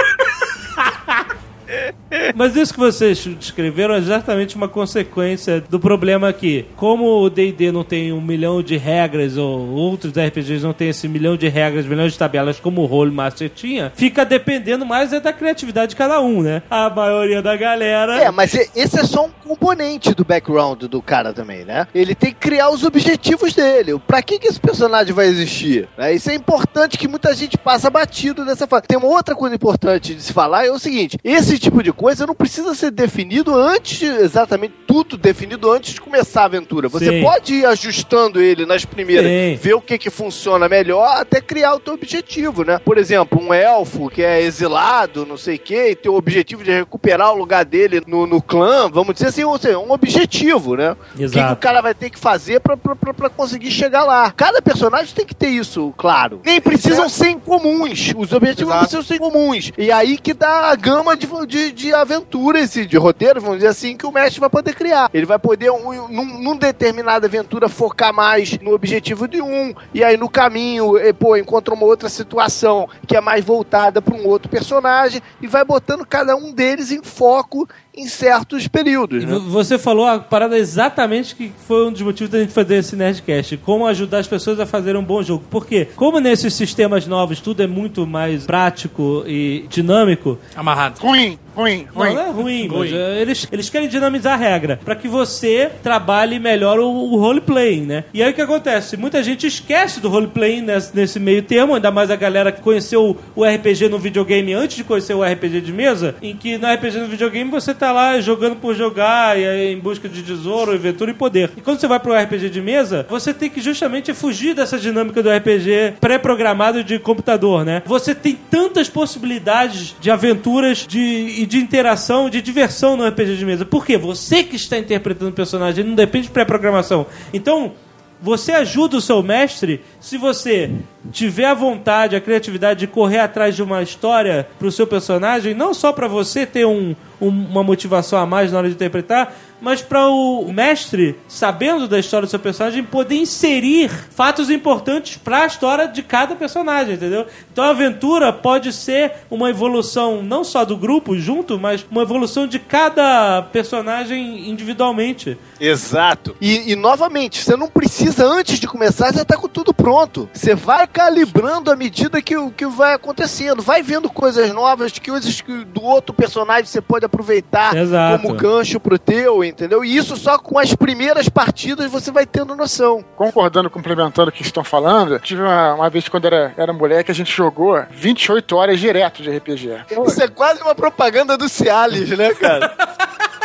Mas isso que vocês descreveram é exatamente uma consequência do problema que, como o D e D não tem um milhão de regras, ou outros R P Gs não tem esse milhão de regras, milhões de tabelas como o Role Master tinha, fica dependendo mais é da criatividade de cada um, né? A maioria da galera... É, mas esse é só um componente do background do cara também, né? Ele tem que criar os objetivos dele. Pra que, que esse personagem vai existir? É, isso é importante, que muita gente passa batido dessa fase. Tem uma outra coisa importante de se falar, é o seguinte, esse tipo de coisa não precisa ser definido antes, de, exatamente tudo definido antes de começar a aventura. Você Sim. pode ir ajustando ele nas primeiras, Sim. ver o que que funciona melhor, até criar o teu objetivo, né? Por exemplo, um elfo que é exilado, não sei o que, e tem o objetivo de recuperar o lugar dele no, no clã, vamos dizer assim, ou seja, um objetivo, né? Exato. O que, que o cara vai ter que fazer pra, pra, pra, pra conseguir chegar lá. Cada personagem tem que ter isso, claro. Nem precisam é. ser incomuns. Os objetivos Exato. não precisam ser incomuns. E aí que dá a gama de, de, de aventuras e de roteiros, vamos dizer assim, que o mestre vai poder criar. Ele vai poder, um, num, num determinada aventura, focar mais no objetivo de um, e aí no caminho, pô, encontra uma outra situação que é mais voltada para um outro personagem, e vai botando cada um deles em foco em certos períodos, né? Você falou a parada exatamente que foi um dos motivos da gente fazer esse Nerdcast. Como ajudar as pessoas a fazerem um bom jogo. Por quê? Como nesses sistemas novos tudo é muito mais prático e dinâmico... Amarrado. Ruim, ruim, ruim. Não, não é ruim, mas é, eles, eles querem dinamizar a regra para que você trabalhe melhor o, o roleplaying, né? E aí o que acontece? Muita gente esquece do roleplaying nesse, nesse meio termo, ainda mais a galera que conheceu o R P G no videogame antes de conhecer o R P G de mesa, em que no R P G no videogame você tá lá jogando por jogar, e aí em busca de tesouro, aventura e poder. E quando você vai pro R P G de mesa, você tem que justamente fugir dessa dinâmica do R P G pré-programado de computador, né? Você tem tantas possibilidades de aventuras de, e de interação, de diversão no R P G de mesa. Por quê? Você que está interpretando o personagem, ele não depende de pré-programação. Então, você ajuda o seu mestre se você tiver a vontade, a criatividade de correr atrás de uma história pro seu personagem, não só para você ter um, um, uma motivação a mais na hora de interpretar, mas para o mestre, sabendo da história do seu personagem, poder inserir fatos importantes para a história de cada personagem, entendeu? Então a aventura pode ser uma evolução não só do grupo junto, mas uma evolução de cada personagem individualmente. Exato. E, e novamente, você não precisa, antes de começar, já tá com tudo pronto. Você vai calibrando à medida que o que vai acontecendo. Vai vendo coisas novas, coisas que do outro personagem você pode aproveitar Exato. como gancho pro teu, entendeu? E isso só com as primeiras partidas você vai tendo noção. Concordando, complementando o que estão falando, tive uma, uma vez quando era, era moleque, a gente jogou vinte e oito horas direto de R P G. Isso é quase uma propaganda do Cialis, né, cara?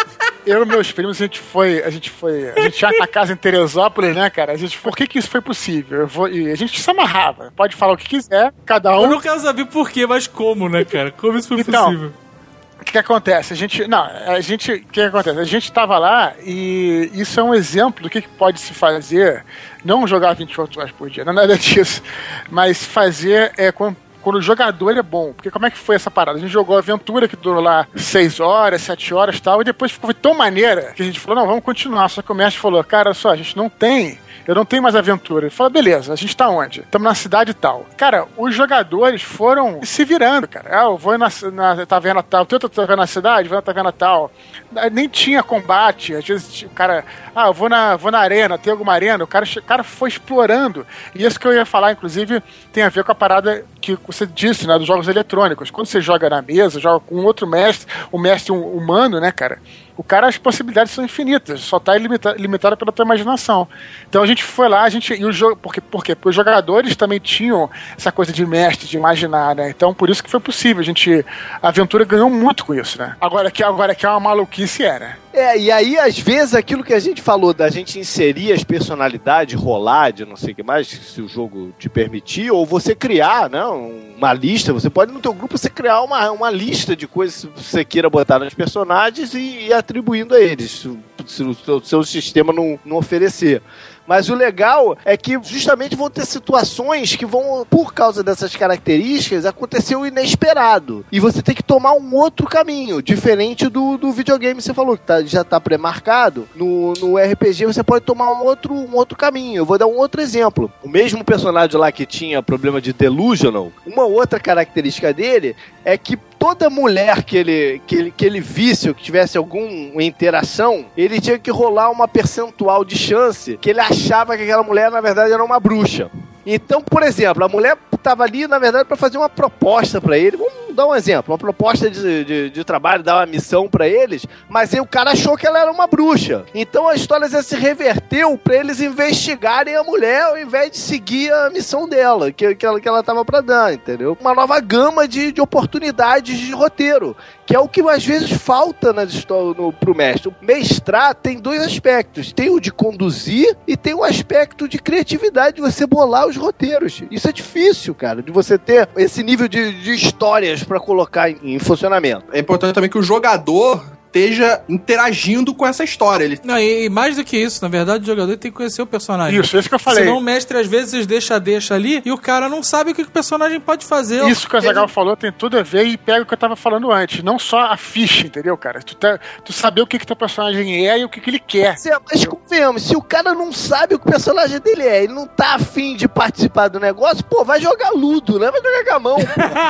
Eu e meus primos, a gente foi, a gente foi, a gente tinha uma casa em Teresópolis, né, cara? A gente, por que que isso foi possível? Eu vou, e a gente se amarrava. Pode falar o que quiser, cada um. Eu não quero saber por quê, mas como, né, cara? Como isso foi então, possível? O que, que acontece? A gente, não, a gente, o que, que acontece? A gente tava lá e isso é um exemplo do que, que pode se fazer, não jogar vinte e quatro horas por dia, não é nada disso, mas fazer é quando Quando o jogador é bom. Porque como é que foi essa parada? A gente jogou a aventura que durou lá seis horas, sete horas e tal, e depois ficou tão maneira que a gente falou, não, vamos continuar. Só que o mestre falou, cara, só, a gente não tem, eu não tenho mais aventura. Ele falou, beleza, a gente tá onde? Estamos na cidade e tal. Cara, os jogadores foram se virando, cara. Ah, eu vou na, na taverna tal, tu tá vendo na cidade, vou na taverna tal. Nem tinha combate, às vezes o cara, ah, eu vou na, vou na arena, tem alguma arena, o cara, o cara foi explorando. E isso que eu ia falar, inclusive, tem a ver com a parada que você disse, né, dos jogos eletrônicos. Quando você joga na mesa, joga com outro mestre, o mestre humano, né, cara, o cara, as possibilidades são infinitas, só tá limita, limitada pela tua imaginação. Então a gente foi lá, a gente, e o jogo, porque, por quê? Porque os jogadores também tinham essa coisa de mestre, de imaginar, né, então por isso que foi possível, a gente, a aventura ganhou muito com isso, né. Agora que, agora que é uma maluquice era. É, e aí, às vezes, aquilo que a gente falou da gente inserir as personalidades, rolar de não sei o que mais, se o jogo te permitir, ou você criar, né, uma lista, você pode no teu grupo você criar uma, uma lista de coisas que você queira botar nos personagens e ir atribuindo a eles, se, se o seu, seu sistema não, não oferecer. Mas o legal é que justamente vão ter situações que vão, por causa dessas características, acontecer o inesperado. E você tem que tomar um outro caminho, diferente do, do videogame que você falou, que tá, já tá pré-marcado. No, no R P G você pode tomar um outro, um outro caminho. Eu vou dar um outro exemplo. O mesmo personagem lá que tinha problema de delusional, uma outra característica dele é que toda mulher que ele, que ele, que ele visse ou que tivesse alguma interação, ele tinha que rolar uma percentual de chance que ele achava que aquela mulher, na verdade, era uma bruxa. Então, por exemplo, a mulher estava ali, na verdade, para fazer uma proposta para ele. Vamos dar um exemplo, uma proposta de, de, de trabalho, dar uma missão para eles, mas aí o cara achou que ela era uma bruxa. Então a história já se reverteu para eles investigarem a mulher ao invés de seguir a missão dela, que, que ela que ela estava para dar, entendeu? Uma nova gama de, de oportunidades de roteiro, que é o que às vezes falta nas histórias no, pro mestre. O mestrar tem dois aspectos, tem o de conduzir e tem o aspecto de criatividade, de você bolar os roteiros. Isso é difícil, cara, de você ter esse nível de, de histórias para colocar em, em funcionamento. É importante também que o jogador esteja interagindo com essa história. Ele... Não, e, e mais do que isso, na verdade, o jogador tem que conhecer o personagem. Isso, isso que eu falei. Senão o mestre, às vezes, deixa, deixa ali e o cara não sabe o que o personagem pode fazer. Isso que o Azaghal ele... falou tem tudo a ver e pega o que eu tava falando antes. Não só a ficha, entendeu, cara? Tu, tá, tu saber o que que teu personagem é e o que que ele quer. Sim, mas convenhamos, se o cara não sabe o que o personagem dele é, ele não tá afim de participar do negócio, pô, vai jogar ludo, né? Vai jogar com a mão.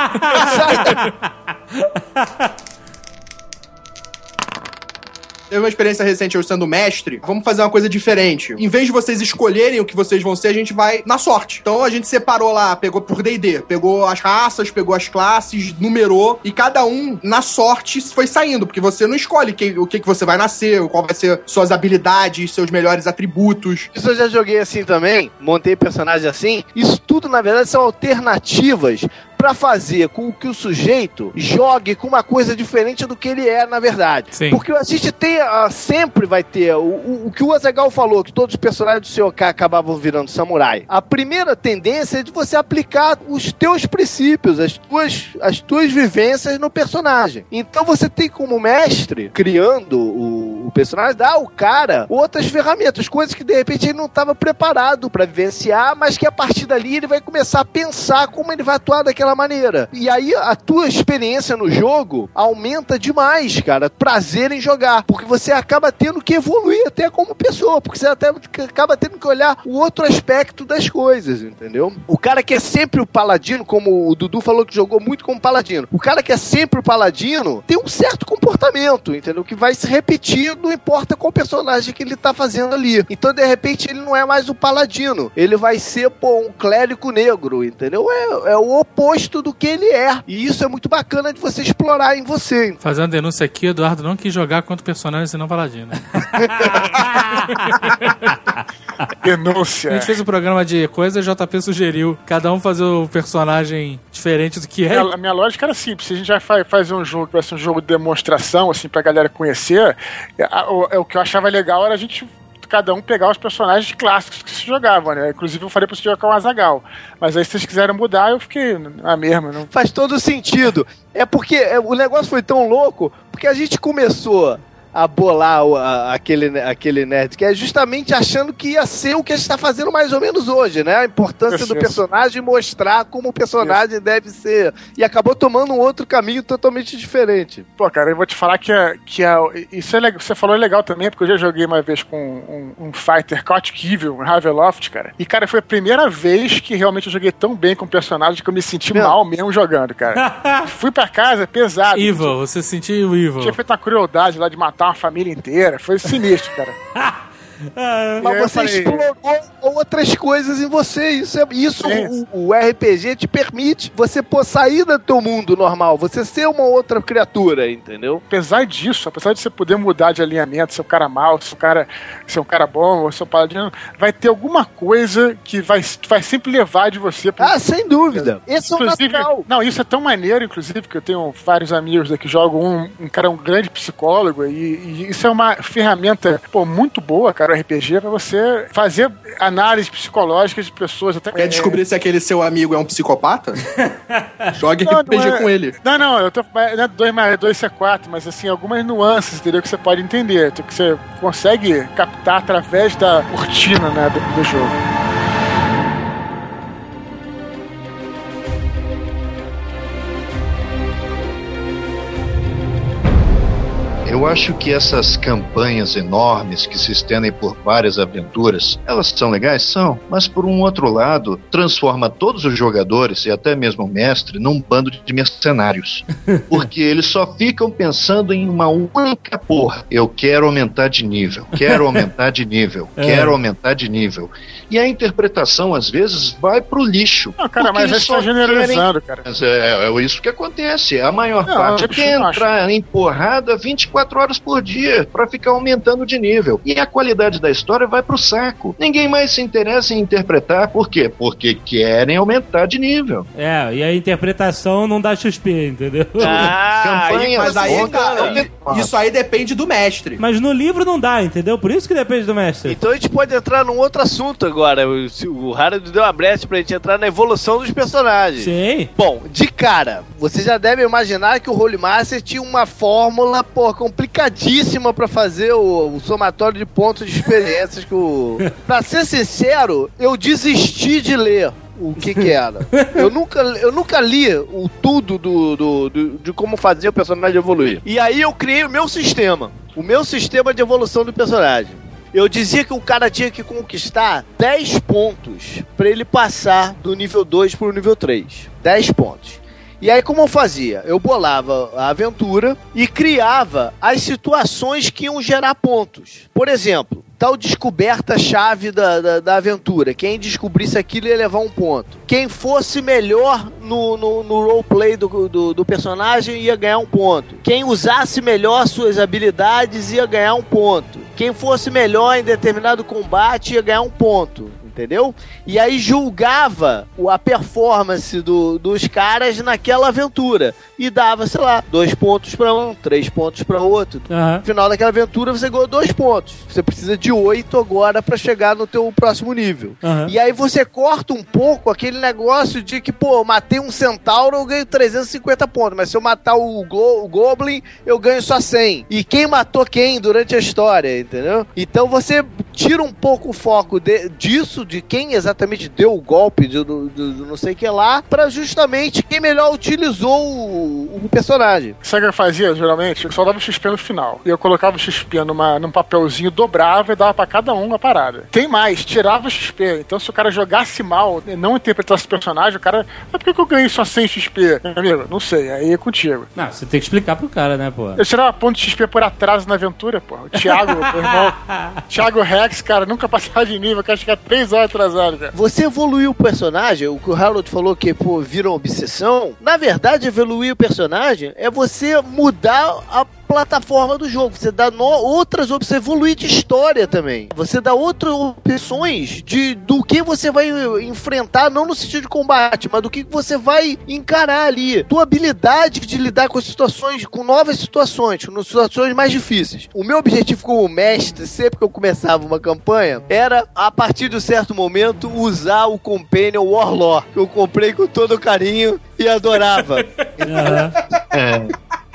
Teve uma experiência recente eu sendo mestre, vamos fazer uma coisa diferente. Em vez de vocês escolherem o que vocês vão ser, a gente vai na sorte. Então a gente separou lá, pegou por D e D, pegou as raças, pegou as classes, numerou, e cada um, na sorte, foi saindo, porque você não escolhe que, o que, que você vai nascer, qual vai ser suas habilidades, seus melhores atributos. Isso eu já joguei assim também, montei personagem assim. Isso tudo, na verdade, são alternativas pra fazer com que o sujeito jogue com uma coisa diferente do que ele é, na verdade. Sim. Porque a gente tem, uh, sempre vai ter, o, o, o que o Azaghal falou, que todos os personagens do C O K acabavam virando samurai. A primeira tendência é de você aplicar os teus princípios, as tuas, as tuas vivências no personagem. Então você tem como mestre, criando o, o personagem, dar ao cara outras ferramentas, coisas que de repente ele não estava preparado pra vivenciar, mas que a partir dali ele vai começar a pensar como ele vai atuar daquela maneira. E aí a tua experiência no jogo aumenta demais, cara. Prazer em jogar. Porque você acaba tendo que evoluir até como pessoa. Porque você até acaba tendo que olhar o outro aspecto das coisas, entendeu? O cara que é sempre o paladino, como o Dudu falou que jogou muito como paladino. O cara que é sempre o paladino tem um certo comportamento, entendeu? Que vai se repetir, não importa qual personagem que ele tá fazendo ali. Então, de repente, ele não é mais o paladino. Ele vai ser, pô, um clérigo negro, entendeu? É, é o oposto do que ele é. E isso é muito bacana de você explorar em você. Fazendo denúncia aqui, Eduardo não quis jogar contra personagem senão paladino. Denúncia. A gente fez um programa de coisa e o J P sugeriu cada um fazer o personagem diferente do que é. A minha lógica era simples. Se a gente já faz, faz um jogo que vai ser um jogo de demonstração, assim, pra galera conhecer, a, a, o, o que eu achava legal era a gente cada um pegar os personagens clássicos que se jogavam, né? Inclusive eu falei pra você jogar com o Azaghal. Mas aí se vocês quiserem mudar, eu fiquei a mesma. Não... Faz todo sentido. É porque é, o negócio foi tão louco, porque a gente começou a bolar o, a, aquele, aquele nerd, que é justamente achando que ia ser o que a gente tá fazendo mais ou menos hoje, né? A importância isso, do isso. personagem e mostrar como o personagem isso. deve ser. E acabou tomando um outro caminho totalmente diferente. Pô, cara, eu vou te falar que, é, que é, isso é legal, você falou é legal também, porque eu já joguei uma vez com um, um fighter, Chaotic Evil, um Ravenloft, cara. E, cara, foi a primeira vez que realmente eu joguei tão bem com o personagem que eu me senti Meu. mal mesmo jogando, cara. Fui pra casa, pesado. Evil, você sentiu evil. Tinha feito uma crueldade lá de matar uma família inteira. Foi sinistro, cara. Ah, mas você falei... explorou outras coisas em você. Isso, é, isso o, o R P G te permite você pô, sair do teu mundo normal, você ser uma outra criatura, entendeu? Apesar disso, apesar de você poder mudar de alinhamento, ser um cara mau, ser um cara, ser um cara bom, ou ser um paladino, vai ter alguma coisa que vai, vai sempre levar de você pro... Ah, sem dúvida. Esse inclusive, é o natural. Não, isso é tão maneiro, inclusive, que eu tenho vários amigos que jogam um, um cara, um grande psicólogo, e, e isso é uma ferramenta, pô, muito boa, cara, o R P G, pra você fazer análises psicológicas de pessoas. Até Quer descobrir é... se aquele seu amigo é um psicopata? Jogue não, R P G não é... com ele. Não, não, eu tô. Não é dois mais dois, é quatro, mas assim, algumas nuances, entendeu? Que você pode entender, que você consegue captar através da cortina, né, do, do jogo. Eu acho que essas campanhas enormes que se estendem por várias aventuras, elas são legais? São, mas por um outro lado, transforma todos os jogadores e até mesmo o mestre num bando de mercenários. Porque eles só ficam pensando em uma única porra. Eu quero aumentar de nível, quero aumentar de nível, é. quero aumentar de nível. E a interpretação, às vezes, vai pro lixo. Não, cara, mas eles estão generalizando, querem... cara. Mas é, é isso que acontece. A maior não, parte quer entrar em porrada vinte e quatro horas por dia pra ficar aumentando de nível. E a qualidade da história vai pro saco. Ninguém mais se interessa em interpretar. Por quê? Porque querem aumentar de nível. É, e a interpretação não dá X P, entendeu? Ah, campanha, mas aí, cara, isso aí depende do mestre. Mas no livro não dá, entendeu? Por isso que depende do mestre. Então a gente pode entrar num outro assunto agora. O, o Harold deu uma brecha pra gente entrar na evolução dos personagens. Sim. Bom, de cara, você já deve imaginar que o Rolemaster tinha uma fórmula, pô, complicadíssima pra fazer o, o somatório de pontos de experiências que o... Pra ser sincero, eu desisti de ler o que que era. Eu nunca, eu nunca li o tudo do, do, do, de como fazer o personagem evoluir. E aí eu criei o meu sistema. O meu sistema de evolução do personagem. Eu dizia que o cara tinha que conquistar dez pontos pra ele passar do nível dois pro nível três. dez pontos. E aí como eu fazia? Eu bolava a aventura e criava as situações que iam gerar pontos. Por exemplo, tal descoberta-chave da, da, da aventura. Quem descobrisse aquilo ia levar um ponto. Quem fosse melhor no, no, no roleplay do, do, do personagem ia ganhar um ponto. Quem usasse melhor suas habilidades ia ganhar um ponto. Quem fosse melhor em determinado combate ia ganhar um ponto. Entendeu? E aí julgava a performance do, dos caras naquela aventura. E dava, sei lá, dois pontos pra um, três pontos pra outro. Uhum. No final daquela aventura você ganhou dois pontos. Você precisa de oito agora pra chegar no teu próximo nível. Uhum. E aí você corta um pouco aquele negócio de que, pô, matei um centauro, eu ganho trezentos e cinquenta pontos. Mas se eu matar o, Go- o Goblin, eu ganho só cem. E quem matou quem durante a história, entendeu? Então você tira um pouco o foco de, disso, de quem exatamente deu o golpe de, de, de, de não sei o que lá, pra justamente quem melhor utilizou o, o personagem. Sabe o que eu fazia, geralmente? Eu só dava X P no final. E eu colocava o X P numa, num papelzinho, dobrava e dava pra cada um a parada. Tem mais, tirava o X P. Então se o cara jogasse mal, não interpretasse o personagem, o cara... Mas por que eu ganhei só cem X P? Meu amigo, não sei, aí é contigo. Não, você tem que explicar pro cara, né, pô? Eu tirava ponto de X P por atraso na aventura, pô. O Thiago, meu irmão... Thiago Rex, cara, nunca passava de nível, quer chegar três horas atrasado, cara. Você evoluiu o personagem, o que o Harold falou que, pô, vira uma obsessão. Na verdade, evoluir o personagem é você mudar a plataforma do jogo, você dá no, outras opções, você evolui de história também. Você dá outras opções de, do que você vai enfrentar, não no sentido de combate, mas do que você vai encarar ali. Tua habilidade de lidar com situações, com novas situações, com situações mais difíceis. O meu objetivo como mestre, sempre que eu começava uma campanha, era, a partir de um certo momento, usar o Companion Warlord, que eu comprei com todo carinho e adorava. Uhum. É.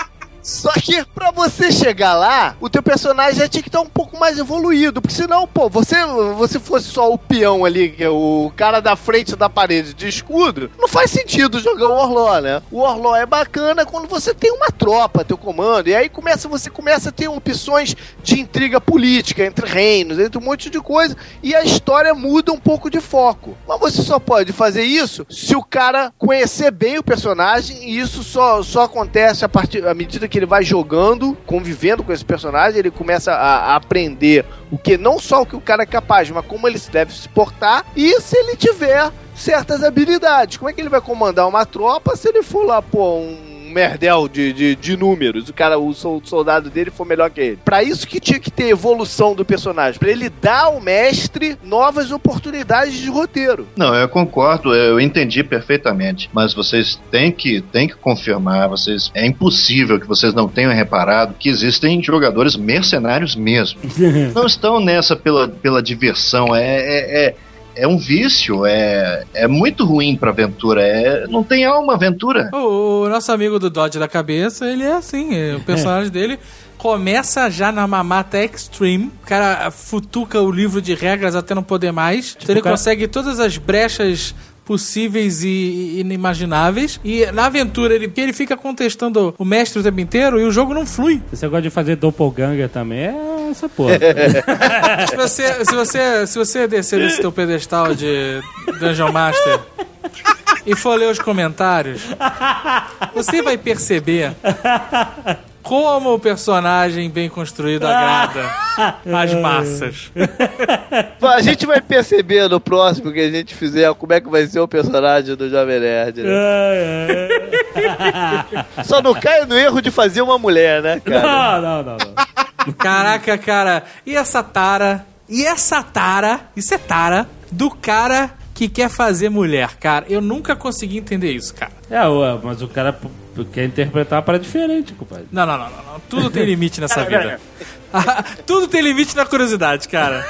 Só que pra você chegar lá, o teu personagem já tinha que estar um pouco mais evoluído, porque senão, pô, você, você fosse só o peão ali, que é o cara da frente da parede de escudo, não faz sentido jogar o Warlord, né? O Warlord é bacana quando você tem uma tropa, teu comando, e aí começa, você começa a ter opções de intriga política entre reinos, entre um monte de coisa, e a história muda um pouco de foco. Mas você só pode fazer isso se o cara conhecer bem o personagem, e isso só, só acontece a partir, à medida que ele vai jogando, convivendo com esse personagem, ele começa a, a aprender o que, não só o que o cara é capaz, mas como ele deve se portar, e se ele tiver certas habilidades. Como é que ele vai comandar uma tropa se ele for lá, pô, um merdel de, de, de números, o cara, o soldado dele for melhor que ele. Pra isso que tinha que ter evolução do personagem, pra ele dar ao mestre novas oportunidades de roteiro. Não, eu concordo, eu entendi perfeitamente, mas vocês têm que, têm que confirmar, vocês, é impossível que vocês não tenham reparado que existem jogadores mercenários mesmo. Não estão nessa pela, pela diversão, é... é, é É um vício, é, é muito ruim pra aventura, é, não tem alma aventura. O, o nosso amigo do Dodge da cabeça, ele é assim, o personagem dele começa já na mamata extreme, o cara futuca o livro de regras até não poder mais, tipo, então ele cara... consegue todas as brechas possíveis e inimagináveis, e na aventura ele, ele fica contestando o mestre o tempo inteiro e o jogo não flui. Se você gosta de fazer doppelganger também, é essa porra. se, você, se, você, se você descer desse teu pedestal de Dungeon Master e for ler os comentários, você vai perceber como o personagem bem construído agrada as massas. A gente vai perceber no próximo que a gente fizer como é que vai ser o personagem do Jovem Nerd, né? Só não caia no erro de fazer uma mulher, né, cara? Não, não, não, não. Caraca, cara. E essa tara? E essa tara? Isso é tara do cara que quer fazer mulher, cara. Eu nunca consegui entender isso, cara. É, ué, mas o cara quer interpretar para diferente, compadre. Não, não, não, não, não. Tudo tem limite nessa vida. Tudo tem limite na curiosidade, cara.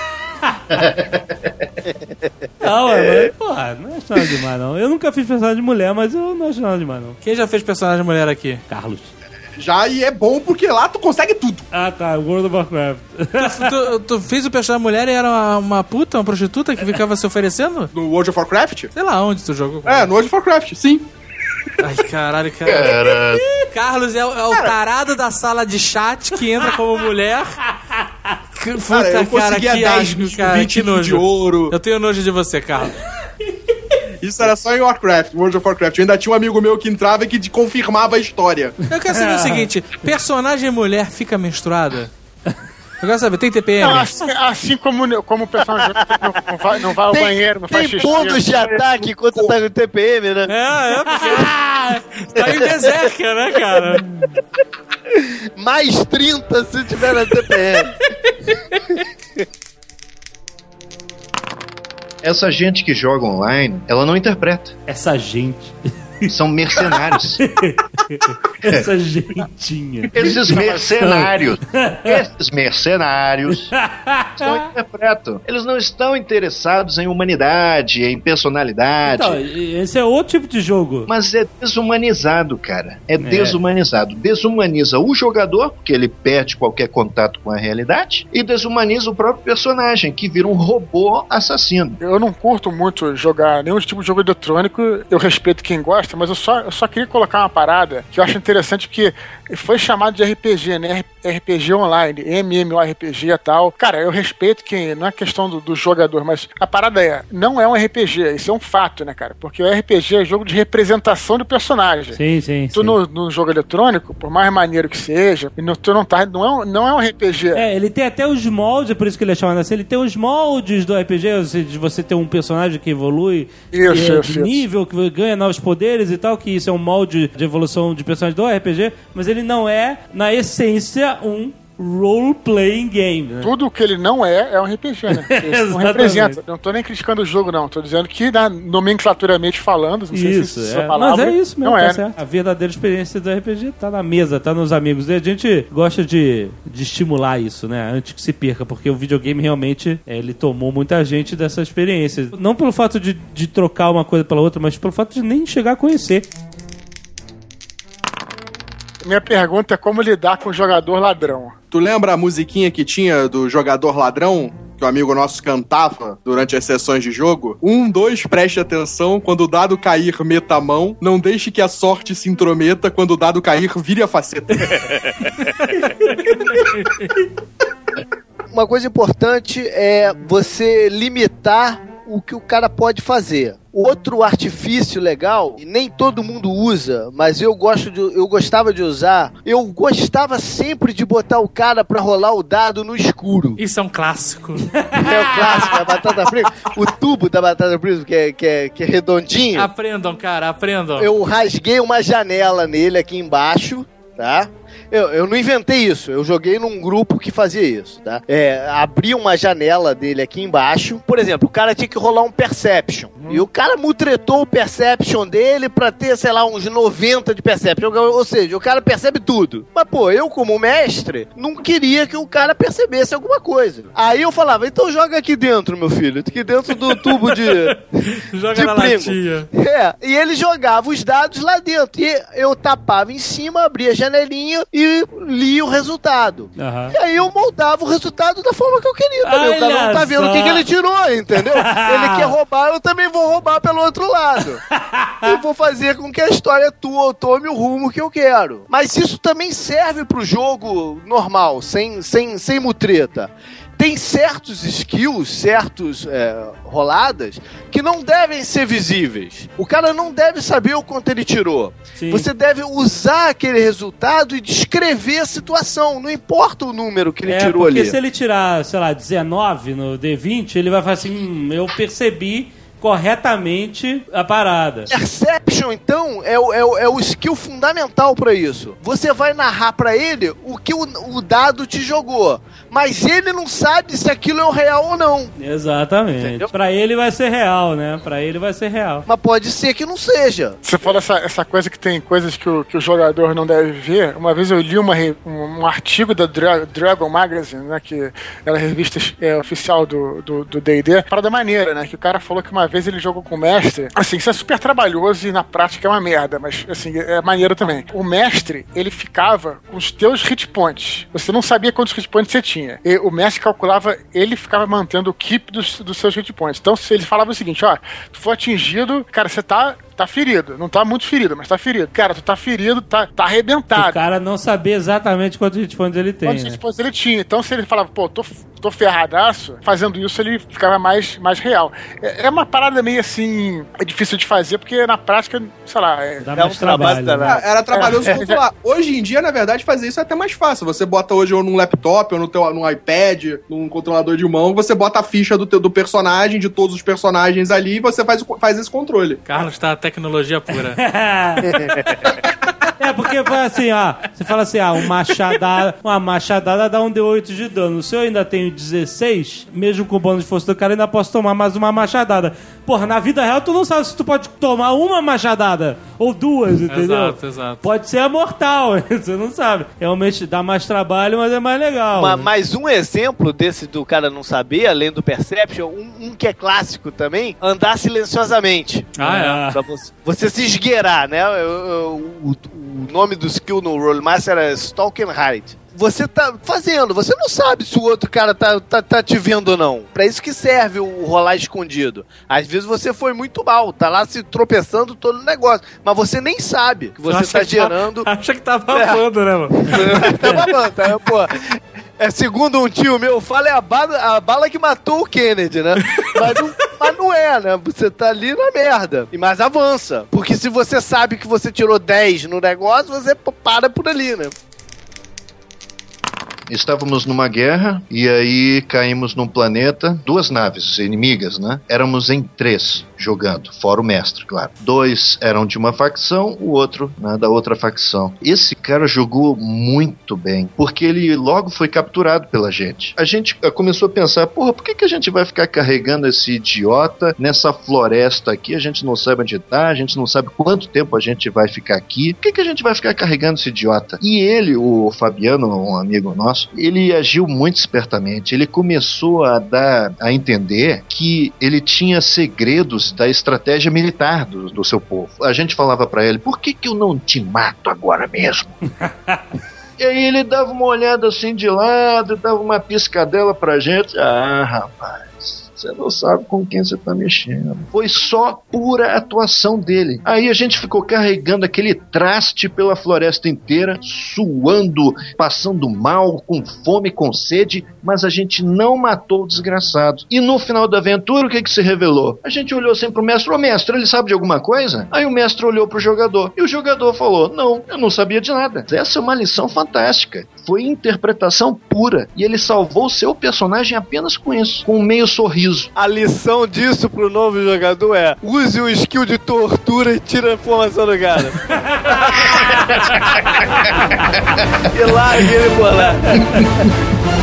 Não, é, mas, porra, não acho nada demais, não. Eu nunca fiz personagem de mulher, mas eu não acho nada demais, não. Quem já fez personagem de mulher aqui? Carlos. Já, e é bom porque lá tu consegue tudo. Ah, tá. World of Warcraft. Tu, tu, tu fez o personagem mulher e era uma, uma puta, uma prostituta que ficava se oferecendo? No World of Warcraft? Sei lá onde tu jogou. É, no World of Warcraft, sim. Ai, caralho, cara. Cara. Carlos é, o, é o tarado da sala de chat que entra como mulher. Puta, cara, eu conseguia cara, dez, asco, cara, vinte que nojo. De ouro. Eu tenho nojo de você, Carlos. Isso era só em Warcraft, World of Warcraft. Eu ainda tinha um amigo meu que entrava e que confirmava a história. Eu quero saber o seguinte, personagem mulher fica menstruada? Eu quero saber, tem T P M? Não, assim, assim como, como o personagem não, não vai, não vai ao tem, banheiro, não faz xixi. xixi. Tem bônus de ataque enquanto tá no T P M, né? É, é, porque tá em Berserker, né, cara? Mais trinta se tiver na T P M. Essa gente que joga online, ela não interpreta. Essa gente. São mercenários. Essa gentinha. Esses mercenários. Esses mercenários não interpretam. Eles não estão interessados em humanidade, em personalidade. Então, esse é outro tipo de jogo. Mas é desumanizado, cara. É, é desumanizado. Desumaniza o jogador, porque ele perde qualquer contato com a realidade, e desumaniza o próprio personagem, que vira um robô assassino. Eu não curto muito jogar nenhum tipo de jogo eletrônico. Eu respeito quem gosta, mas eu só, eu só queria colocar uma parada que eu acho interessante, porque foi chamado de R P G, né? R P G online, MMORPG e tal. Cara, eu respeito quem, não é questão do, do jogador, mas a parada é, não é um R P G, isso é um fato, né, cara? Porque o R P G é jogo de representação do personagem. Sim, sim, tu sim. No, no jogo eletrônico, por mais maneiro que seja, tu não tá, não é, um, não é um R P G. É, ele tem até os moldes, por isso que ele é chamado assim, ele tem os moldes do R P G, ou seja, de você ter um personagem que evolui isso, que é isso, de nível, que ganha novos poderes e tal, que isso é um molde de evolução de personagem do R P G, mas ele não é, na essência, um role-playing game, né? Tudo que ele não é, é um R P G, né? Ele não representa. Não tô nem criticando o jogo, não. Tô dizendo que, na, nomenclaturamente falando, não sei isso, se é. palavra, mas é isso mesmo, não tá é, certo. A verdadeira experiência do R P G tá na mesa, tá nos amigos. E a gente gosta de, de estimular isso, né? Antes que se perca, porque o videogame realmente, é, ele tomou muita gente dessa experiência. Não pelo fato de, de trocar uma coisa pela outra, mas pelo fato de nem chegar a conhecer. Minha pergunta é como lidar com o jogador ladrão. Tu lembra a musiquinha que tinha do jogador ladrão? Que o amigo nosso cantava durante as sessões de jogo? Um, dois, preste atenção. Quando o dado cair, meta a mão. Não deixe que a sorte se intrometa. Quando o dado cair, vire a faceta. Uma coisa importante é você limitar o que o cara pode fazer. Outro artifício legal, e nem todo mundo usa, mas eu gosto de, eu gostava de usar, eu gostava sempre de botar o cara pra rolar o dado no escuro. Isso é um clássico. É o clássico, a batata frita. O tubo da batata frita, que é, que é, que é redondinho. Aprendam, cara, aprendam. Eu rasguei uma janela nele aqui embaixo, tá? Eu, eu não inventei isso, eu joguei num grupo que fazia isso, tá? É, abri uma janela dele aqui embaixo. Por exemplo, o cara tinha que rolar um Perception. Hum. E o cara mutretou o Perception dele pra ter, sei lá, uns noventa de Perception. Ou seja, o cara percebe tudo. Mas, pô, eu como mestre, não queria que o cara percebesse alguma coisa. Aí eu falava, então joga aqui dentro, meu filho. Aqui dentro do tubo de... joga de na primo. latinha. É, e ele jogava os dados lá dentro. E eu tapava em cima, abria a janelinha e li o resultado. Uhum. E aí eu moldava o resultado da forma que eu queria também. O cara não tá vendo o que, que ele tirou, entendeu? Ele quer roubar, eu também vou roubar pelo outro lado. E vou fazer com que a história tua tome o rumo que eu quero. Mas isso também serve pro jogo normal, sem, sem, sem mutreta. Tem certos skills, certos é, roladas, que não devem ser visíveis. O cara não deve saber o quanto ele tirou. Sim. Você deve usar aquele resultado e descrever a situação. Não importa o número que ele é, tirou porque ali. Se ele tirar, sei lá, dezenove no D vinte, ele vai falar assim, hum, eu percebi corretamente a parada. Perception, então, é o, é o, é o skill fundamental pra isso. Você vai narrar pra ele o que o, o dado te jogou, mas ele não sabe se aquilo é o real ou não. Exatamente. Entendeu? Pra ele vai ser real, né? Pra ele vai ser real. Mas pode ser que não seja. Você falou essa, essa coisa que tem coisas que o, que o jogador não deve ver. Uma vez eu li uma, um, um artigo da Dra- Dragon Magazine, né? Que era a revista é, oficial do do, do D e D. Parada maneira, né? Que o cara falou que uma vez ele jogou com o mestre. Assim, isso é super trabalhoso e na prática é uma merda, mas assim, é maneiro também. O mestre, ele ficava com os teus hit points. Você não sabia quantos hit points você tinha. E o mestre calculava, ele ficava mantendo o keep dos, dos seus hit points. Então, se ele falava o seguinte, ó, tu for atingido, cara, você tá tá ferido. Não tá muito ferido, mas tá ferido. Cara, tu tá ferido, tá, tá arrebentado. O cara não sabia exatamente quantos hit points ele tem. Quantos né? hit points ele tinha. Então, se ele falava, pô, tô, tô ferradaço, fazendo isso, ele ficava mais, mais real. É, é uma parada meio assim, é difícil de fazer, porque na prática, sei lá, é, Dá mais um trabalho. trabalho Era trabalhoso é, é, lá. Hoje em dia, na verdade, fazer isso é até mais fácil. Você bota hoje ou num laptop, ou no teu, num iPad, num controlador de mão, você bota a ficha do, teu, do personagem, de todos os personagens ali, e você faz, faz esse controle. Carlos, tá tecnologia pura. É, porque foi assim, ó. Você fala assim, ah, uma machadada, uma machadada dá um D oito de dano. Se eu ainda tenho dezesseis, mesmo com o bônus de força do cara, ainda posso tomar mais uma machadada. Porra, na vida real tu não sabe se tu pode tomar uma machadada ou duas, entendeu? Exato, exato. Pode ser a mortal, você não sabe. Realmente dá mais trabalho, mas é mais legal. Mas, mais um exemplo desse do cara não saber, além do Perception, um, um que é clássico também, andar silenciosamente. Ah, é. Pra você, você se esgueirar, né? O, o, o nome do skill no Rollmaster era Stalk and Hide. você tá fazendo. Você não sabe se o outro cara tá, tá, tá te vendo ou não. Pra isso que serve o rolar escondido. Às vezes você foi muito mal, tá lá se tropeçando todo o negócio, mas você nem sabe que você tá gerando... Tá, acha que tá babando, é. né, mano? Tá babando, tá, pô... É, segundo um tio meu, fala é a bala, a bala que matou o Kennedy, né? Mas não, mas não é, né? Você tá ali na merda. E mais avança. Porque se você sabe que você tirou dez no negócio, você para por ali, né? Estávamos numa guerra e aí caímos num planeta, duas naves inimigas, né? Éramos em três jogando, fora o mestre, claro. Dois eram de uma facção, o outro, né, da outra facção. Esse cara jogou muito bem, porque ele logo foi capturado pela gente. A gente começou a pensar, porra, por que, que a gente vai ficar carregando esse idiota nessa floresta aqui? A gente não sabe onde tá, a gente não sabe quanto tempo a gente vai ficar aqui. Por que, que a gente vai ficar carregando esse idiota? E ele, o Fabiano, um amigo nosso, ele agiu muito espertamente. Ele começou a dar a entender que ele tinha segredos da estratégia militar do, do seu povo. A gente falava pra ele, por que que eu não te mato agora mesmo? E aí ele dava uma olhada assim de lado, dava uma piscadela pra gente. Ah, rapaz, você não sabe com quem você tá mexendo. Foi só pura atuação dele. Aí a gente ficou carregando aquele traste pela floresta inteira, suando, passando mal, com fome, com sede, mas a gente não matou o desgraçado. E no final da aventura, o que que se revelou? A gente olhou assim pro mestre, ô mestre, ele sabe de alguma coisa? Aí o mestre olhou pro jogador, e o jogador falou, não, eu não sabia de nada. Essa é uma lição fantástica. Foi interpretação pura, e ele salvou o seu personagem apenas com isso, com um meio sorriso. A lição disso pro novo jogador é, use o skill de tortura e tira a informação do cara. E largue ele por lá.